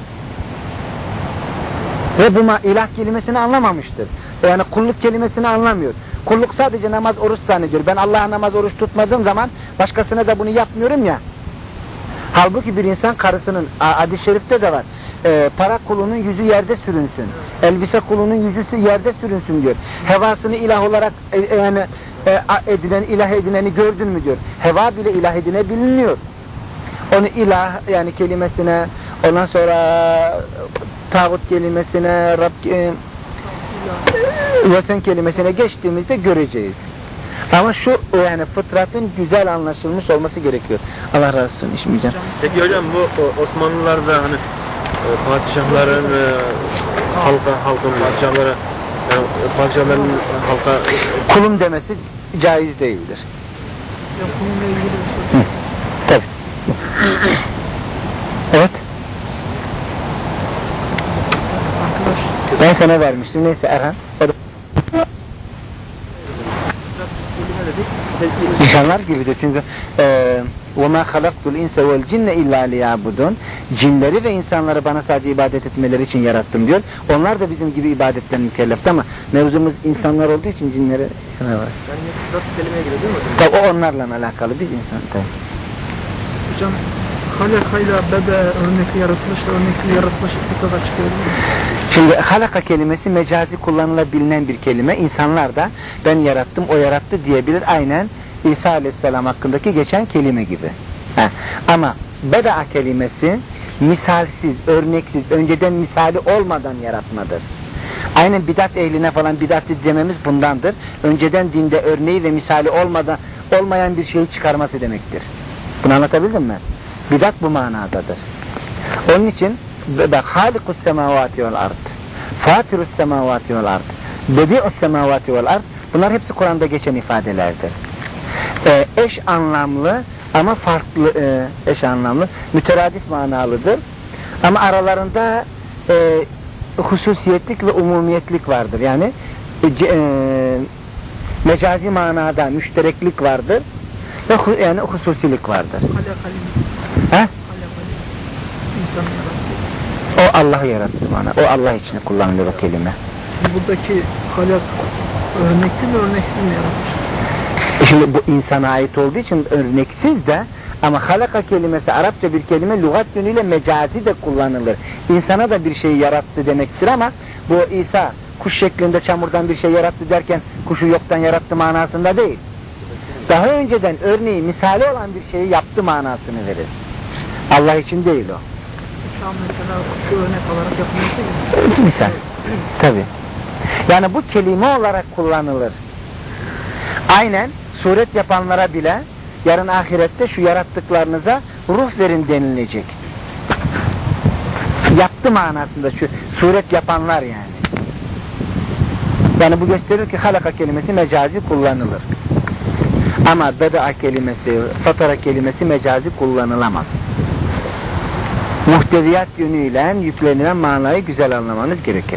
Ve bu ilah kelimesini anlamamıştır. Yani kulluk kelimesini anlamıyor. Kulluk sadece namaz, oruç zannediyor. Ben Allah'a namaz, oruç tutmadığım zaman başkasına da bunu yapmıyorum ya. Halbuki bir insan karısının, hadis-i şerifte de var, e, para kulunun yüzü yerde sürünsün, elbise kulunun yüzü yerde sürünsün diyor. Hevasını ilah olarak e, yani e, edinen, ilah edineni gördün mü diyor. Heva bile ilah edinebiliniyor. Onu ilah yani kelimesine, ondan sonra tağut kelimesine, Rab, e, vesen kelimesine geçtiğimizde göreceğiz. Ama şu yani fıtratın güzel anlaşılmış olması gerekiyor. Allah razı olsun içmeyeceğim. Peki hocam bu Osmanlılar'da hani e, padişahların e, halka, halkın padişahlara yani padişahların halka e, kulum demesi caiz değildir. Ya bununla ilgili bir şey. Tabii. Evet. Arkadaş. Ben sana vermiştim. Neyse Erhan. O da İnsanlar gibidir çünkü وَمَا خَلَقْتُ الْاِنْسَ وَالْجِنَّ اِلَّا لِيَعْبُدُونَ cinleri ve insanları bana sadece ibadet etmeleri için yarattım diyor. Onlar da bizim gibi ibadetten mükellefti ama mevzumuz insanlar olduğu için cinlere ne var? Yani Sırat-ı Selime'ye giriyor değil mi? Tabi o onlarla alakalı biz insan tabi. Hocam halakayla bebe örnekli yaratılışla örneksiz yaratılış tekrar açıklıyor değil mi? Şimdi halaka kelimesi mecazi kullanılabilen bir kelime. İnsanlar da ben yarattım, o yarattı diyebilir. Aynen İsa Aleyhisselam hakkındaki geçen kelime gibi. Ha. Ama beda kelimesi misalsiz, örneksiz, önceden misali olmadan yaratmadır. Aynen bidat ehline falan bidatçı dememiz bundandır. Önceden dinde örneği ve misali olmadan olmayan bir şeyi çıkarması demektir. Bunu anlatabildim mi? Bidat bu manadadır. Onun için bak halikus semavati vel ard, fatirus semavati vel ard, bedi'us semavati vel ard, bunlar hepsi Kur'an'da geçen ifadelerdir. Ee, eş anlamlı ama farklı e, eş anlamlı, müteradif manalıdır. Ama aralarında e, hususiyetlik ve umumiyetlik vardır. Yani e, Mecazi manada müştereklik vardır ve hu, yani hususilik vardır. He? O Allah'ı yarattı bana. O Allah için kullanılır o kelime. Buradaki halak örnekli mi örneksiz mi yaratmış? Şimdi bu insana ait olduğu için örneksiz de, ama halaka kelimesi Arapça bir kelime, lügat yönüyle mecazi de kullanılır. İnsana da bir şeyi yarattı demektir ama bu İsa kuş şeklinde çamurdan bir şey yarattı derken kuşu yoktan yarattı manasında değil. Daha önceden örneği misali olan bir şeyi yaptı manasını verir. Allah için değil o. Şu an mesela şu örnek olarak yapılması gibi. Misal. Tabii. Yani bu kelime olarak kullanılır. Aynen suret yapanlara bile yarın ahirette şu yarattıklarınıza ruh verin denilecek. Yaptı manasında şu suret yapanlar yani. Yani bu gösterir ki halaka kelimesi mecazi kullanılır. Ama beda kelimesi, fatara kelimesi mecazi kullanılamaz. Muhteviyat yönüyle yüklenilen manayı güzel anlamanız gerekir.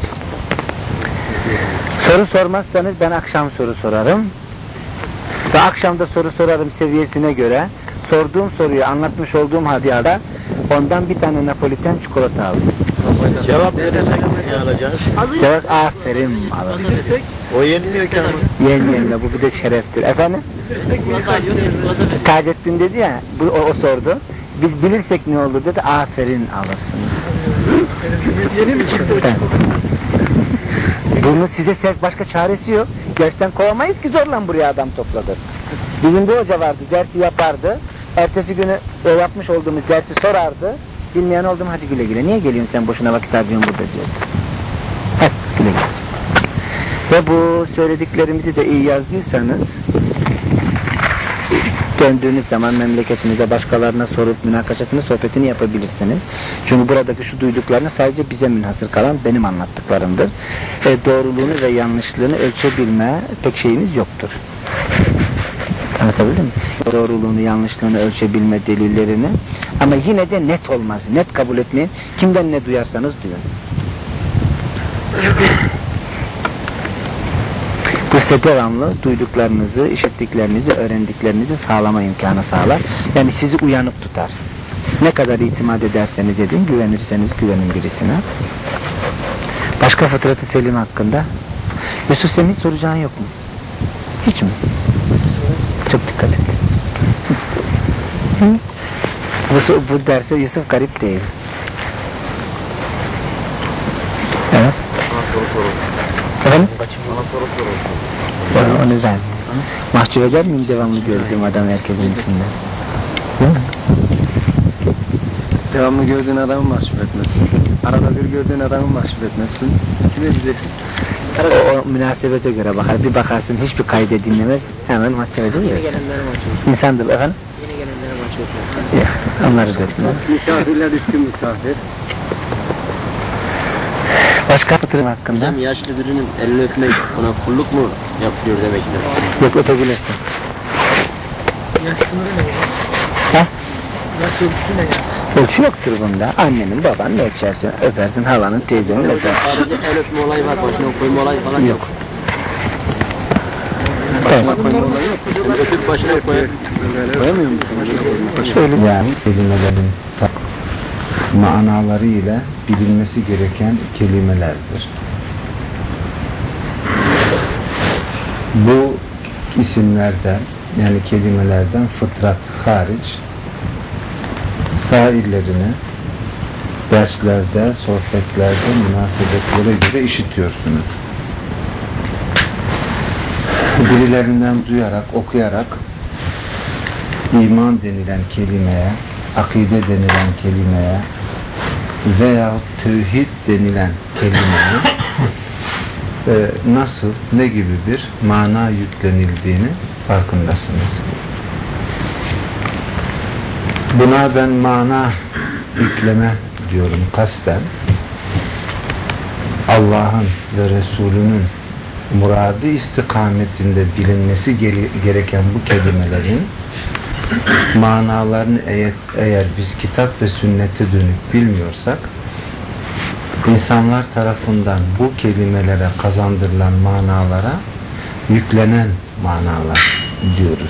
Soru sormazsanız ben akşam soru sorarım. Ve akşamda soru sorarım seviyesine göre. Sorduğum soruyu anlatmış olduğum halde ondan bir tane Napoliten çikolata aldım. Cevap verirsek ne alacağız? Cevap aferin alırız. O yenmiyor ki ama. Yengenle bu bir de şereftir. Efendim? Taceddin dedi ya, bu, o, o sordu. Biz bilirsek ne olur dedi, aferin alırsınız. Yeni mi çıktı? Evet. Bunu size sevk başka çaresi yok. Dersten kovamayız ki zorla buraya adam topladı. Bizim bir hoca vardı, dersi yapardı. Ertesi günü o yapmış olduğumuz dersi sorardı. Bilmeyen oldum, hadi güle güle. Niye geliyorsun sen boşuna vakit harcıyorsun burada diyordu. Hadi güle güle. Ve bu söylediklerimizi de iyi yazdıysanız döndüğünüz zaman memleketinize başkalarına sorup münakaşasını, sohbetini yapabilirsiniz. Çünkü buradaki şu duyduklarını sadece bize münhasır kalan benim anlattıklarımdır. E, doğruluğunu ve yanlışlığını ölçebilme pek şeyiniz yoktur. Anlatabildim mi? Doğruluğunu, yanlışlığını ölçebilme delillerini, ama yine de net olmaz. Net kabul etmeyin. Kimden ne duyarsanız duyun. Bu size devamlı duyduklarınızı, işittiklerinizi, öğrendiklerinizi sağlama imkanı sağlar. Yani sizi uyanık tutar. Ne kadar itimat ederseniz edin, güvenirseniz güvenin birisine. Başka fıtratı selim hakkında? Yusuf, senin hiç soracağın yok mu? Hiç mi? Çok dikkat et. bu, bu derste Yusuf garip değil. Evet. Efendim? Onu, onu zaten. Mahcup eder miyim devamlı gördüğüm adam herkesin içinde? Devamlı gördüğün adamı mahcup etmezsin. Arada bir gördüğün adamı mahcup etmezsin. Kime diyeceksin? O, o münasebete göre bakar. Bir bakarsın hiçbir kaydı dinlemez. Hemen mahcup ediyorsun. Yeni gelenlere mahcup etmez. İnsandır efendim? Yeni gelenlere mahcup etmez. Onları götürmez. Misafirler üstün misafir. Başka fıtrat hakkında? Hocam yaşlı birinin elini öpmek ona kulluk mu yapıyor demektir? Yok, öpebilirsin. Yaş sınırı ne olur? Ha? Yaş ölçüsü ne ya? Ölçü yoktur bunda. Annenin, babanın öpersin, öpersin, halanın, teyzenin öpersin. Sadece el öpme olayı var, başına koyma olayı falan yok. Yok. Evet. Yani öpüp başına koyuyor. Koyamıyor musun? Şöyle yani. Kelimelerin manaları ile bilinmesi gereken kelimelerdir. Bu isimlerden, yani kelimelerden fıtrat hariç faillerini derslerde, sohbetlerde, münasebetlere göre işitiyorsunuz. Birilerinden duyarak, okuyarak iman denilen kelimeye, akide denilen kelimeye veya tevhid denilen kelimeye e, nasıl, ne gibi bir mana yüklenildiğini farkındasınız. Buna ben mana yükleme diyorum kasten. Allah'ın ve Resulünün muradı istikametinde bilinmesi gereken bu kelimelerin manalarını eğer, eğer biz kitap ve sünnete dönük bilmiyorsak, insanlar tarafından bu kelimelere kazandırılan manalara yüklenen manalar diyoruz.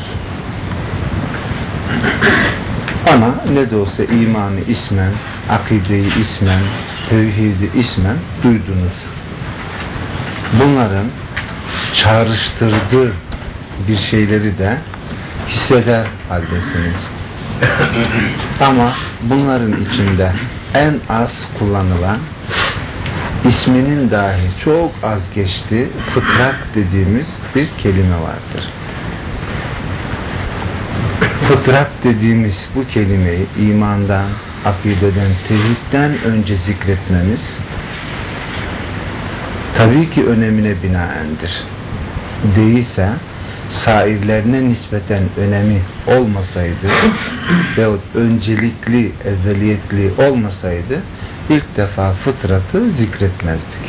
Ama ne de olsa imanı ismen, akideyi ismen, tevhidi ismen duydunuz. Bunların çağrıştırdığı bir şeyleri de hisseder haldesiniz. Ama bunların içinde en az kullanılan, isminin dahi çok az geçtiği fıtrat dediğimiz bir kelime vardır. Fıtrat dediğimiz bu kelimeyi imandan, akideden, tevhidden önce zikretmemiz tabii ki önemine binaendir. Değilse sairlerine nispeten önemi olmasaydı veyahut öncelikli, evveliyetli olmasaydı ilk defa fıtratı zikretmezdik.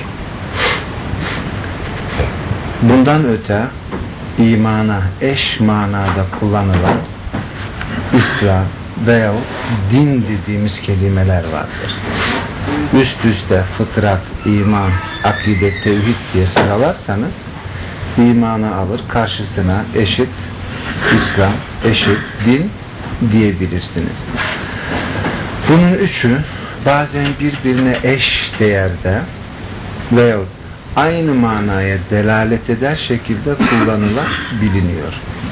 Bundan öte imana eş manada kullanılan İslam veyahut din dediğimiz kelimeler vardır. Üst üste fıtrat, iman, akide, tevhid diye sıralarsanız imanı alır, karşısına eşit İslam, eşit din diyebilirsiniz. Bunun üçü bazen birbirine eş değerde veyahut aynı manaya delalet eder şekilde kullanılabiliyor.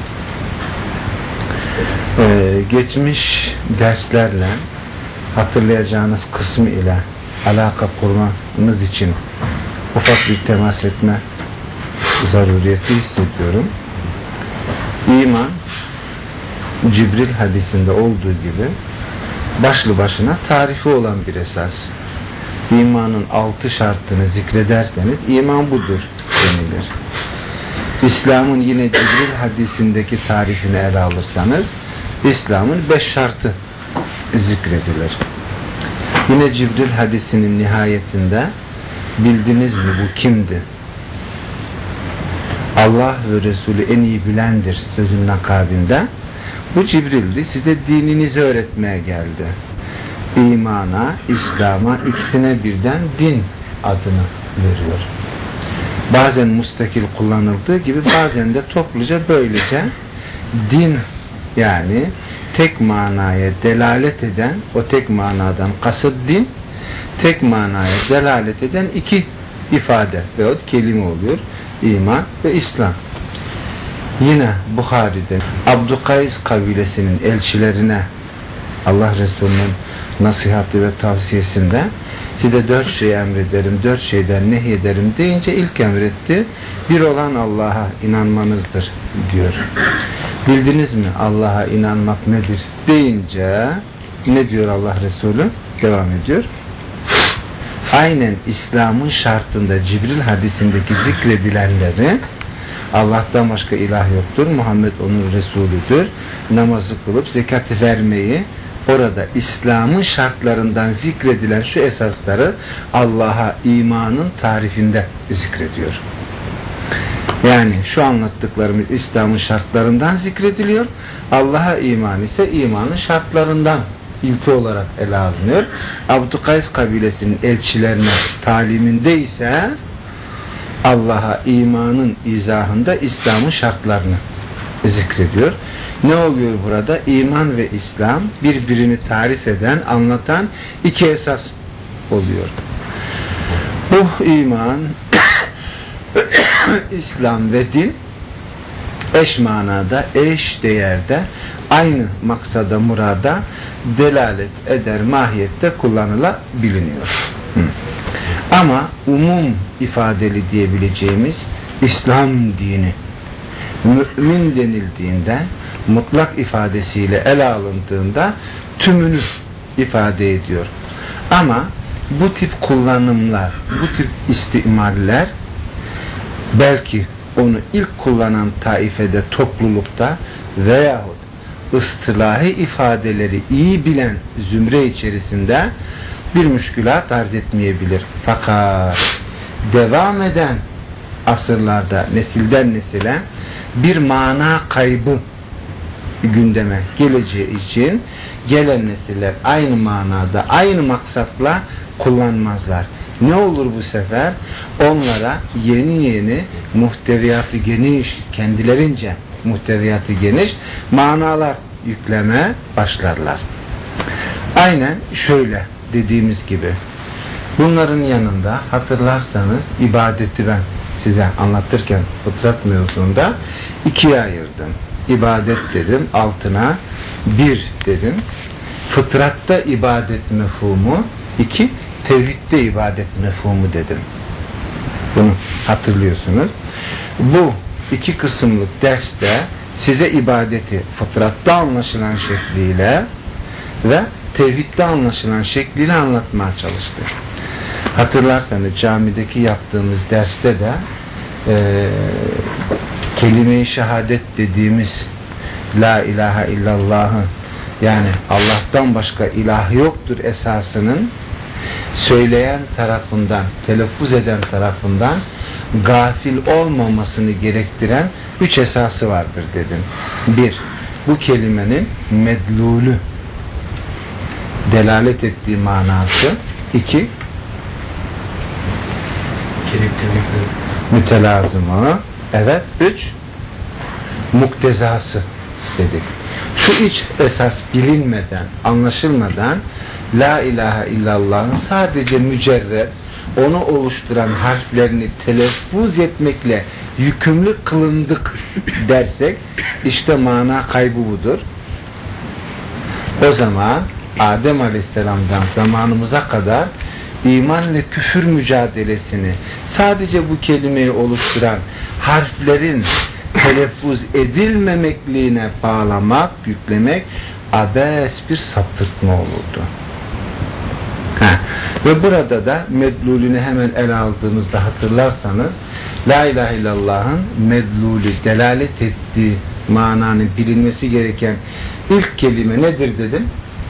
Ee, geçmiş derslerle hatırlayacağınız kısmı ile alaka kurmamız için ufak bir temas etme zaruriyeti hissediyorum. İman, Cibril hadisinde olduğu gibi başlı başına tarifi olan bir esas. İmanın altı şartını zikrederseniz iman budur denilir. İslam'ın yine Cibril hadisindeki tarifini ele alırsanız İslam'ın beş şartı zikredilir. Yine Cibril hadisinin nihayetinde bildiniz mi bu kimdi? Allah ve Resulü en iyi bilendir sözünün akabinde. Bu Cibril'di, size dininizi öğretmeye geldi. İmana, İslam'a ikisine birden din adını veriyor. Bazen mustakil kullanıldığı gibi bazen de topluca böylece din, yani tek manaya delalet eden, o tek manadan kasıt din, tek manaya delalet eden iki ifade veyahut kelime oluyor. İman ve İslam. Yine Buhari'de Abdükays kabilesinin elçilerine Allah Resulü'nün nasihatı ve tavsiyesinde size dört şey emrederim, dört şeyden nehyederim deyince ilk emretti, bir olan Allah'a inanmanızdır diyor. Bildiniz mi Allah'a inanmak nedir deyince ne diyor Allah Resulü? Devam ediyor. Aynen İslam'ın şartında Cibril hadisindeki zikredilenleri, Allah'tan başka ilah yoktur, Muhammed onun Resulüdür, namazı kılıp zekatı vermeyi, orada İslam'ın şartlarından zikredilen şu esasları Allah'a imanın tarifinde zikrediyor. Yani şu anlattıklarımız İslam'ın şartlarından zikrediliyor, Allah'a iman ise imanın şartlarından ilki olarak ele alınıyor. Abdükays kabilesinin elçilerine taliminde ise Allah'a imanın izahında İslam'ın şartlarını zikrediyor. Ne oluyor burada? İman ve İslam birbirini tarif eden, anlatan iki esas oluyor. Bu iman, İslam ve din eş manada, eş değerde, aynı maksada, murada delalet eder mahiyette kullanılabiliyor. Hı. Ama umum ifadeli diyebileceğimiz İslam dini mümin denildiğinde, mutlak ifadesiyle ele alındığında tümünü ifade ediyor. Ama bu tip kullanımlar, bu tip istimaller belki onu ilk kullanan taifede, toplulukta veyahut ıstılahi ifadeleri iyi bilen zümre içerisinde bir müşkülat arz etmeyebilir. Fakat devam eden asırlarda nesilden nesile bir mana kaybı gündeme geleceği için gelen nesiller aynı manada, aynı maksatla kullanmazlar. Ne olur bu sefer? Onlara yeni yeni muhteviyatı geniş, kendilerince muhteviyatı geniş manalar yükleme başlarlar. Aynen şöyle dediğimiz gibi. Bunların yanında hatırlarsanız ibadeti ben size anlatırken fıtrat mevzunda ikiye ayırdım. İbadet dedim, altına bir dedim. Fıtratta ibadet mefhumu, iki tevhidde ibadet mefhumu dedim. Bunu hatırlıyorsunuz. Bu iki kısımlık derste size ibadeti fıtratta anlaşılan şekliyle ve tevhidde anlaşılan şekliyle anlatmaya çalıştık. Hatırlarsanız camideki yaptığımız derste de e, kelime-i şehadet dediğimiz la ilahe illallah'ı, yani Allah'tan başka ilah yoktur esasının söyleyen tarafından, telaffuz eden tarafından gafil olmamasını gerektiren üç esası vardır dedim. Bir, bu kelimenin medlulü, delalet ettiği manası. İki, mütelazımı. Evet. Üç, muktezası dedik. Şu üç esas bilinmeden, anlaşılmadan la ilahe illallah'ın sadece mücerred, onu oluşturan harflerini telaffuz etmekle yükümlü kılındık dersek, işte mana kaybı budur. O zaman Adem Aleyhisselam'dan zamanımıza kadar iman ve küfür mücadelesini sadece bu kelimeyi oluşturan harflerin telaffuz edilmemekliğine bağlamak, yüklemek abes bir saptırtma olurdu. Heh. Ve burada da medlulünü hemen ele aldığımızda hatırlarsanız la ilahe illallah'ın medlulü, delalet ettiği mananın bilinmesi gereken ilk kelime nedir dedim?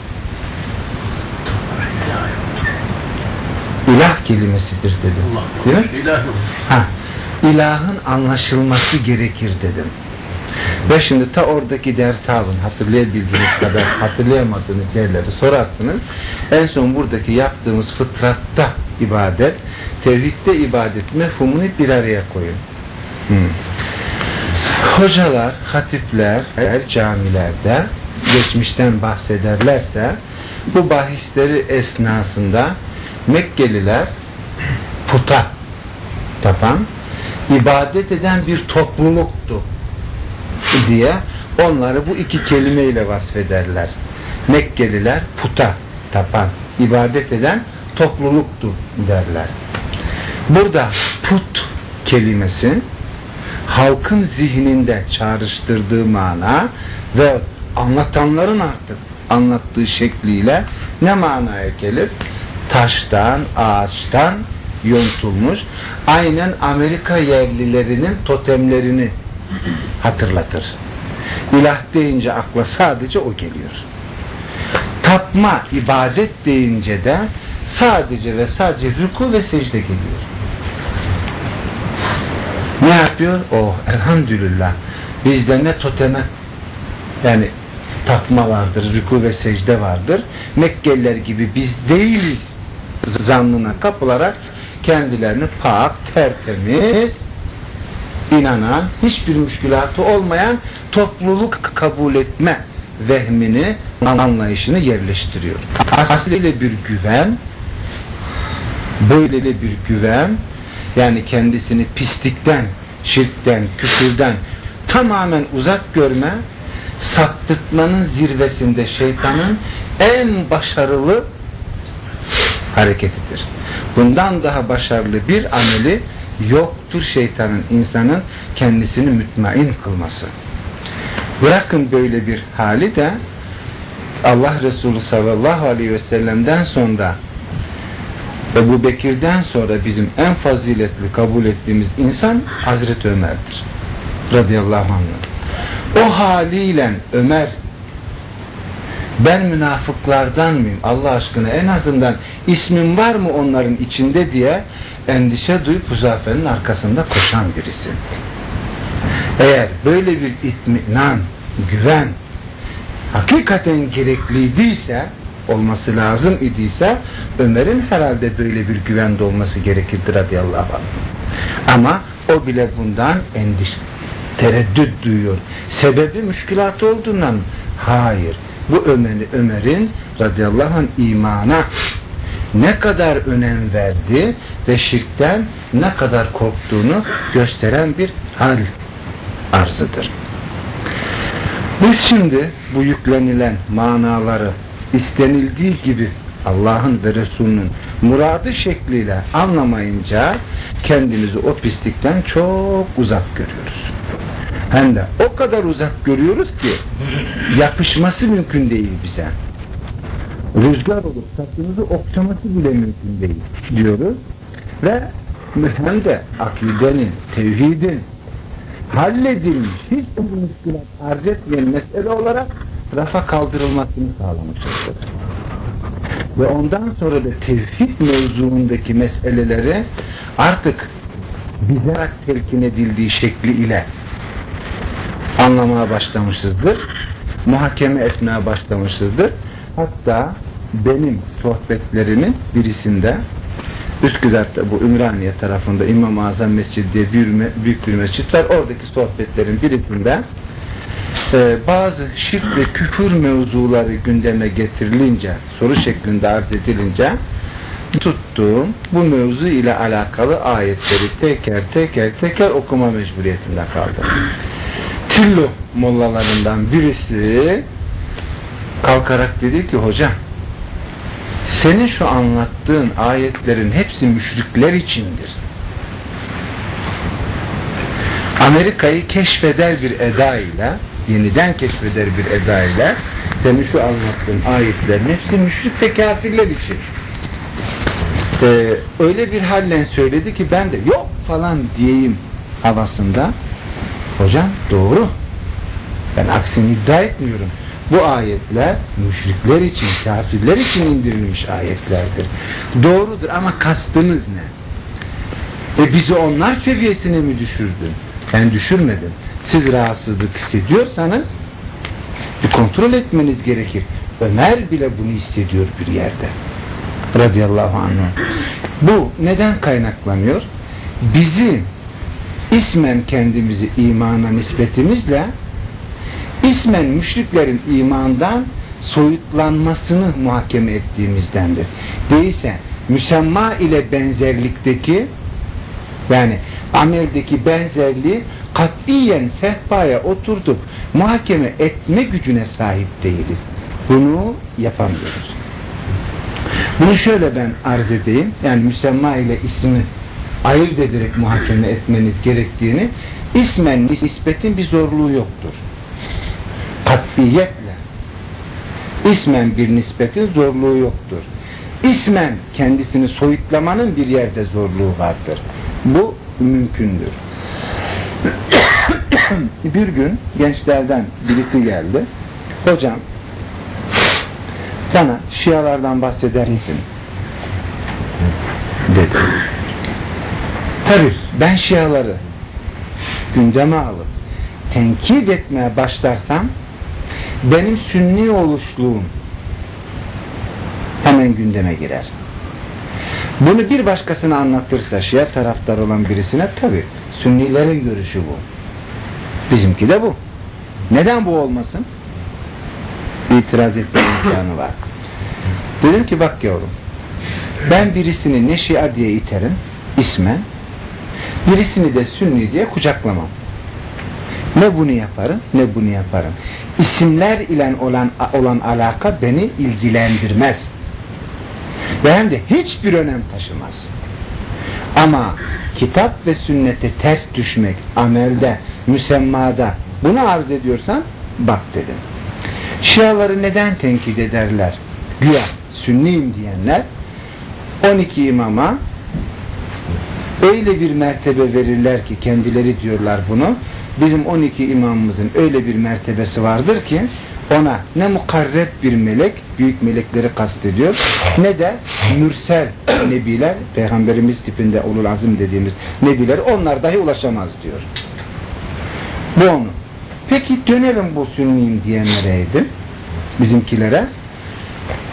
İlah kelimesidir dedim. Değil mi? İlah. Ha. İlahın anlaşılması gerekir dedim. Ve şimdi ta oradaki dersi alın, hatırlayabildiğiniz kadar, hatırlayamadığınız yerleri sorarsınız. En son buradaki yaptığımız fıtratta ibadet, tevhidde ibadet mefhumunu bir araya koyun. Hmm. Hocalar, hatipler, eğer camilerde geçmişten bahsederlerse bu bahisleri esnasında Mekkeliler puta tapan, ibadet eden bir topluluktu diye onları bu iki kelimeyle vasfederler. Mekkeliler puta tapan, ibadet eden topluluktu derler. Burada put kelimesi halkın zihninde çağrıştırdığı mana ve anlatanların artık anlattığı şekliyle ne manaya gelir? Taştan, ağaçtan yontulmuş, aynen Amerika yerlilerinin totemlerini hatırlatır. İlah deyince akla sadece o geliyor. Tapma, ibadet deyince de sadece ve sadece rükû ve secde geliyor. Ne yapıyor? Oh, elhamdülillah. Bizde ne toteme, yani tapma vardır, rükû ve secde vardır. Mekkeliler gibi biz değiliz zannına kapılarak kendilerini pak, tertemiz, inanan, hiçbir müşkülatı olmayan topluluk kabul etme vehmini, anlayışını yerleştiriyor. Aslıyla bir güven, böyle bir güven, yani kendisini pislikten, şirkten, küfürden tamamen uzak görme, saptırtmanın zirvesinde şeytanın en başarılı hareketidir. Bundan daha başarılı bir ameli yoktur şeytanın, insanın kendisini mütmain kılması. Bırakın böyle bir hali de Allah Resulü sallallahu aleyhi ve sellem'den sonra, Ebu Bekir'den sonra bizim en faziletli kabul ettiğimiz insan Hazreti Ömer'dir. Radıyallahu anh. O haliyle Ömer, ben münafıklardan mıyım? Allah aşkına en azından ismim var mı onların içinde diye endişe duyup Huzafe'nin arkasında koşan birisi. Eğer böyle bir itminan, güven hakikaten gerekliydiyse olması lazım idiyse Ömer'in herhalde böyle bir güvende olması gerekirdi radıyallahu anh. Ama o bile bundan endiş, tereddüt duyuyor. Sebebi müşkülat olduğundan hayır. Bu Ömer'in Ömer'in radıyallahu anh imana ne kadar önem verdi ve şirkten ne kadar korktuğunu gösteren bir hal arzıdır. Biz şimdi bu yüklenilen manaları istenildiği gibi Allah'ın ve Resulünün muradı şekliyle anlamayınca kendimizi o pislikten çok uzak görüyoruz. Hem de o kadar uzak görüyoruz ki yapışması mümkün değil bize. Rüzgar olup saçımızı okşaması bile mümkün değil diyoruz. Ve hem de akidenin, tevhidin halledilmiş, hiç müşkülat arz etmeyen mesele olarak rafa kaldırılmasını sağlamışızdır. Ve ondan sonra da tevhid mevzuundaki meseleleri artık bize telkin edildiği şekliyle anlamaya başlamışızdır. Muhakeme etmeye başlamışızdır. Hatta benim sohbetlerimin birisinde Üsküdar'da bu Ümraniye tarafında İmam-ı Azam Mescidi diye bir, büyük bir mescit var. Oradaki sohbetlerin birisinde e, bazı şirk ve küfür mevzuları gündeme getirilince, soru şeklinde arz edilince tuttuğum bu mevzu ile alakalı ayetleri teker teker teker okuma mecburiyetinde kaldım. Tillo mollalarından birisi kalkarak dedi ki hocam senin şu anlattığın ayetlerin hepsi müşrikler içindir. Amerika'yı keşfeder bir eda ile, yeniden keşfeder bir eda ile senin şu anlattığın ayetlerin hepsi müşrik ve kafirler için. Ee, öyle bir halle söyledi ki ben de yok falan diyeyim havasında. Hocam doğru. Ben aksini iddia etmiyorum. Bu ayetler müşrikler için, kafirler için indirilmiş ayetlerdir. Doğrudur ama kastınız ne? E bizi onlar seviyesine mi düşürdün? Ben düşürmedim. Siz rahatsızlık hissediyorsanız bir kontrol etmeniz gerekir. Ömer bile bunu hissediyor bir yerde. Radıyallahu anh. Bu neden kaynaklanıyor? Bizi ismen kendimizi imana nispetimizle ismen müşriklerin imandan soyutlanmasını muhakeme ettiğimizdendir. Değilse müsemma ile benzerlikteki yani ameldeki benzerliği katiyen sehpaya oturtup muhakeme etme gücüne sahip değiliz. Bunu yapamıyoruz. Bunu şöyle ben arz edeyim. Yani müsemma ile ismi ayırt ederek muhakeme etmeniz gerektiğini, ismen nispetin bir zorluğu yoktur. Katiyetle ismen bir nispetin zorluğu yoktur. İsmen kendisini soyutlamanın bir yerde zorluğu vardır. Bu mümkündür. Bir gün gençlerden birisi geldi. Hocam bana Şialardan bahseder misin? Dedi. Tabii ben Şiaları gündeme alıp tenkit etmeye başlarsam benim sünni oluşluğum hemen gündeme girer. Bunu bir başkasına anlatırsa Şia taraftar olan birisine tabii sünnilerin görüşü bu. Bizimki de bu. Neden bu olmasın? İtiraz etme imkanı var. Dedim ki bak yavrum ben birisini ne Şia diye iterim ismen, birisini de Sünni diye kucaklamam. Ne bunu yaparım ne bunu yaparım. İsimler ile olan, olan alaka beni ilgilendirmez. Ve hem de hiçbir önem taşımaz. Ama kitap ve sünnete ters düşmek amelde, müsemmada bunu arz ediyorsan bak dedim. Şiaları neden tenkit ederler? Güya Sünniyim diyenler on iki imama öyle bir mertebe verirler ki kendileri diyorlar bunu. Bizim on iki imamımızın öyle bir mertebesi vardır ki ona ne mukarreb bir melek, büyük melekleri kastediyor, ne de mürsel nebiler, peygamberimiz tipinde ulul azim dediğimiz nebiler, onlar dahi ulaşamaz diyor. Bu onu. Peki dönelim bu Sünniyim diyenlereydi, bizimkilere.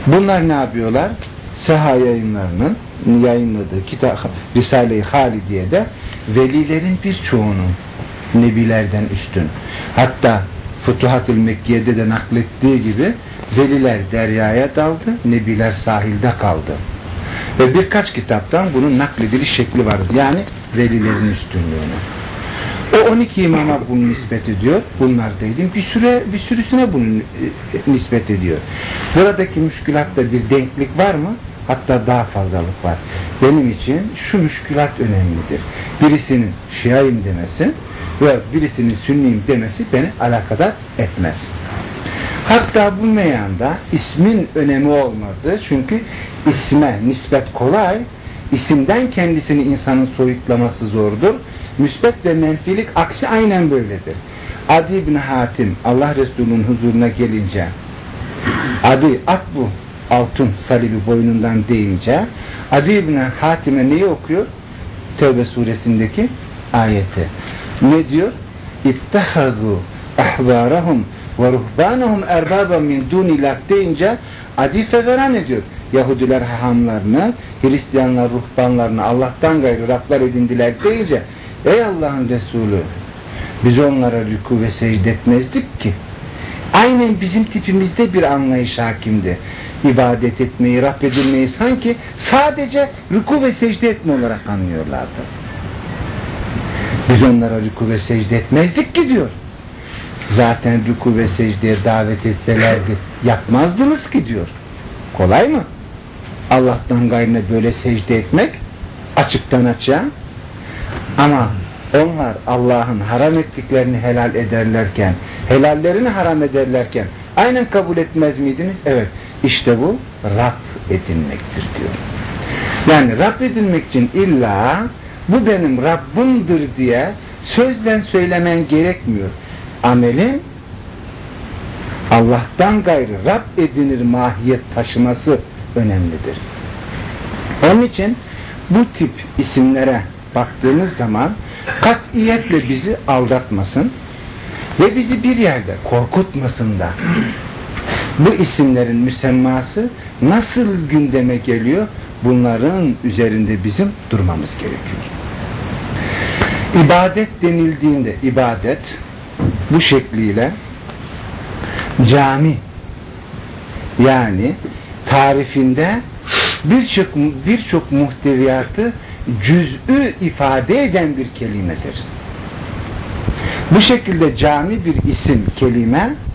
Bunlar ne yapıyorlar? Seha yayınlarının yayınladığı kitap Risale-i Halidiye'de velilerin birçoğunun nebilerden üstün. Hatta Futuhat-ül Mekke'de de naklettiği gibi veliler deryaya daldı, nebiler sahilde kaldı. Ve birkaç kitaptan bunun naklediliş şekli vardır. Yani velilerin üstünlüğünü. O on iki imama bunu nispet ediyor. Bunlar dedim bir süre bir sürüsüne bunu e, nispet ediyor. Buradaki müşkülatta bir denklik var mı? Hatta daha fazlalık var. Benim için şu müşkülat önemlidir. Birisinin Şiayım demesi ve birisinin Sünniyim demesi beni alakadar etmez. Hatta bu meyanda ismin önemi olmadı. Çünkü isme nispet kolay. İsimden kendisini insanın soyutlaması zordur. Müsbet ve menfilik aksi aynen böyledir. Adi İbni Hatim Allah Resulü'nün huzuruna gelince Adi at bu altın salibi boynundan deyince Adi İbni Hatim'e neyi okuyor? Tevbe suresindeki ayeti. Ne diyor? İttehazû ahbârahum ve ruhbânahum erbâba min dûnillah deyince Adi feveran ediyor. Yahudiler hahamlarını, Hristiyanlar ruhbanlarını Allah'tan gayrı Rablar edindiler deyince ey Allah'ın Resulü biz onlara rükû ve secde etmezdik ki. Aynen bizim tipimizde bir anlayış hakimdi. İbadet etmeyi, Rab edilmeyi sanki sadece rükû ve secde etme olarak anlıyorlardı. Biz onlara rükû ve secde etmezdik ki diyor. Zaten rükû ve secdeye davet etselerdi yapmazdınız ki diyor. Kolay mı? Allah'tan gayrına böyle secde etmek açıktan açığa. Ama onlar Allah'ın haram ettiklerini helal ederlerken, helallerini haram ederlerken aynen kabul etmez miydiniz? Evet. İşte bu Rab edinmektir diyor. Yani Rab edinmek için illa bu benim Rabbimdir diye sözle söylemen gerekmiyor. Amelin Allah'tan gayrı Rab edinir mahiyet taşıması önemlidir. Onun için bu tip isimlere baktığımız zaman katiyetle bizi aldatmasın ve bizi bir yerde korkutmasın da. Bu isimlerin müsemması nasıl gündeme geliyor? Bunların üzerinde bizim durmamız gerekiyor. İbadet denildiğinde ibadet bu şekliyle cami yani tarifinde birçok birçok muhteviyatı cüz'ü ifade eden bir kelimedir. Bu şekilde cami bir isim kelime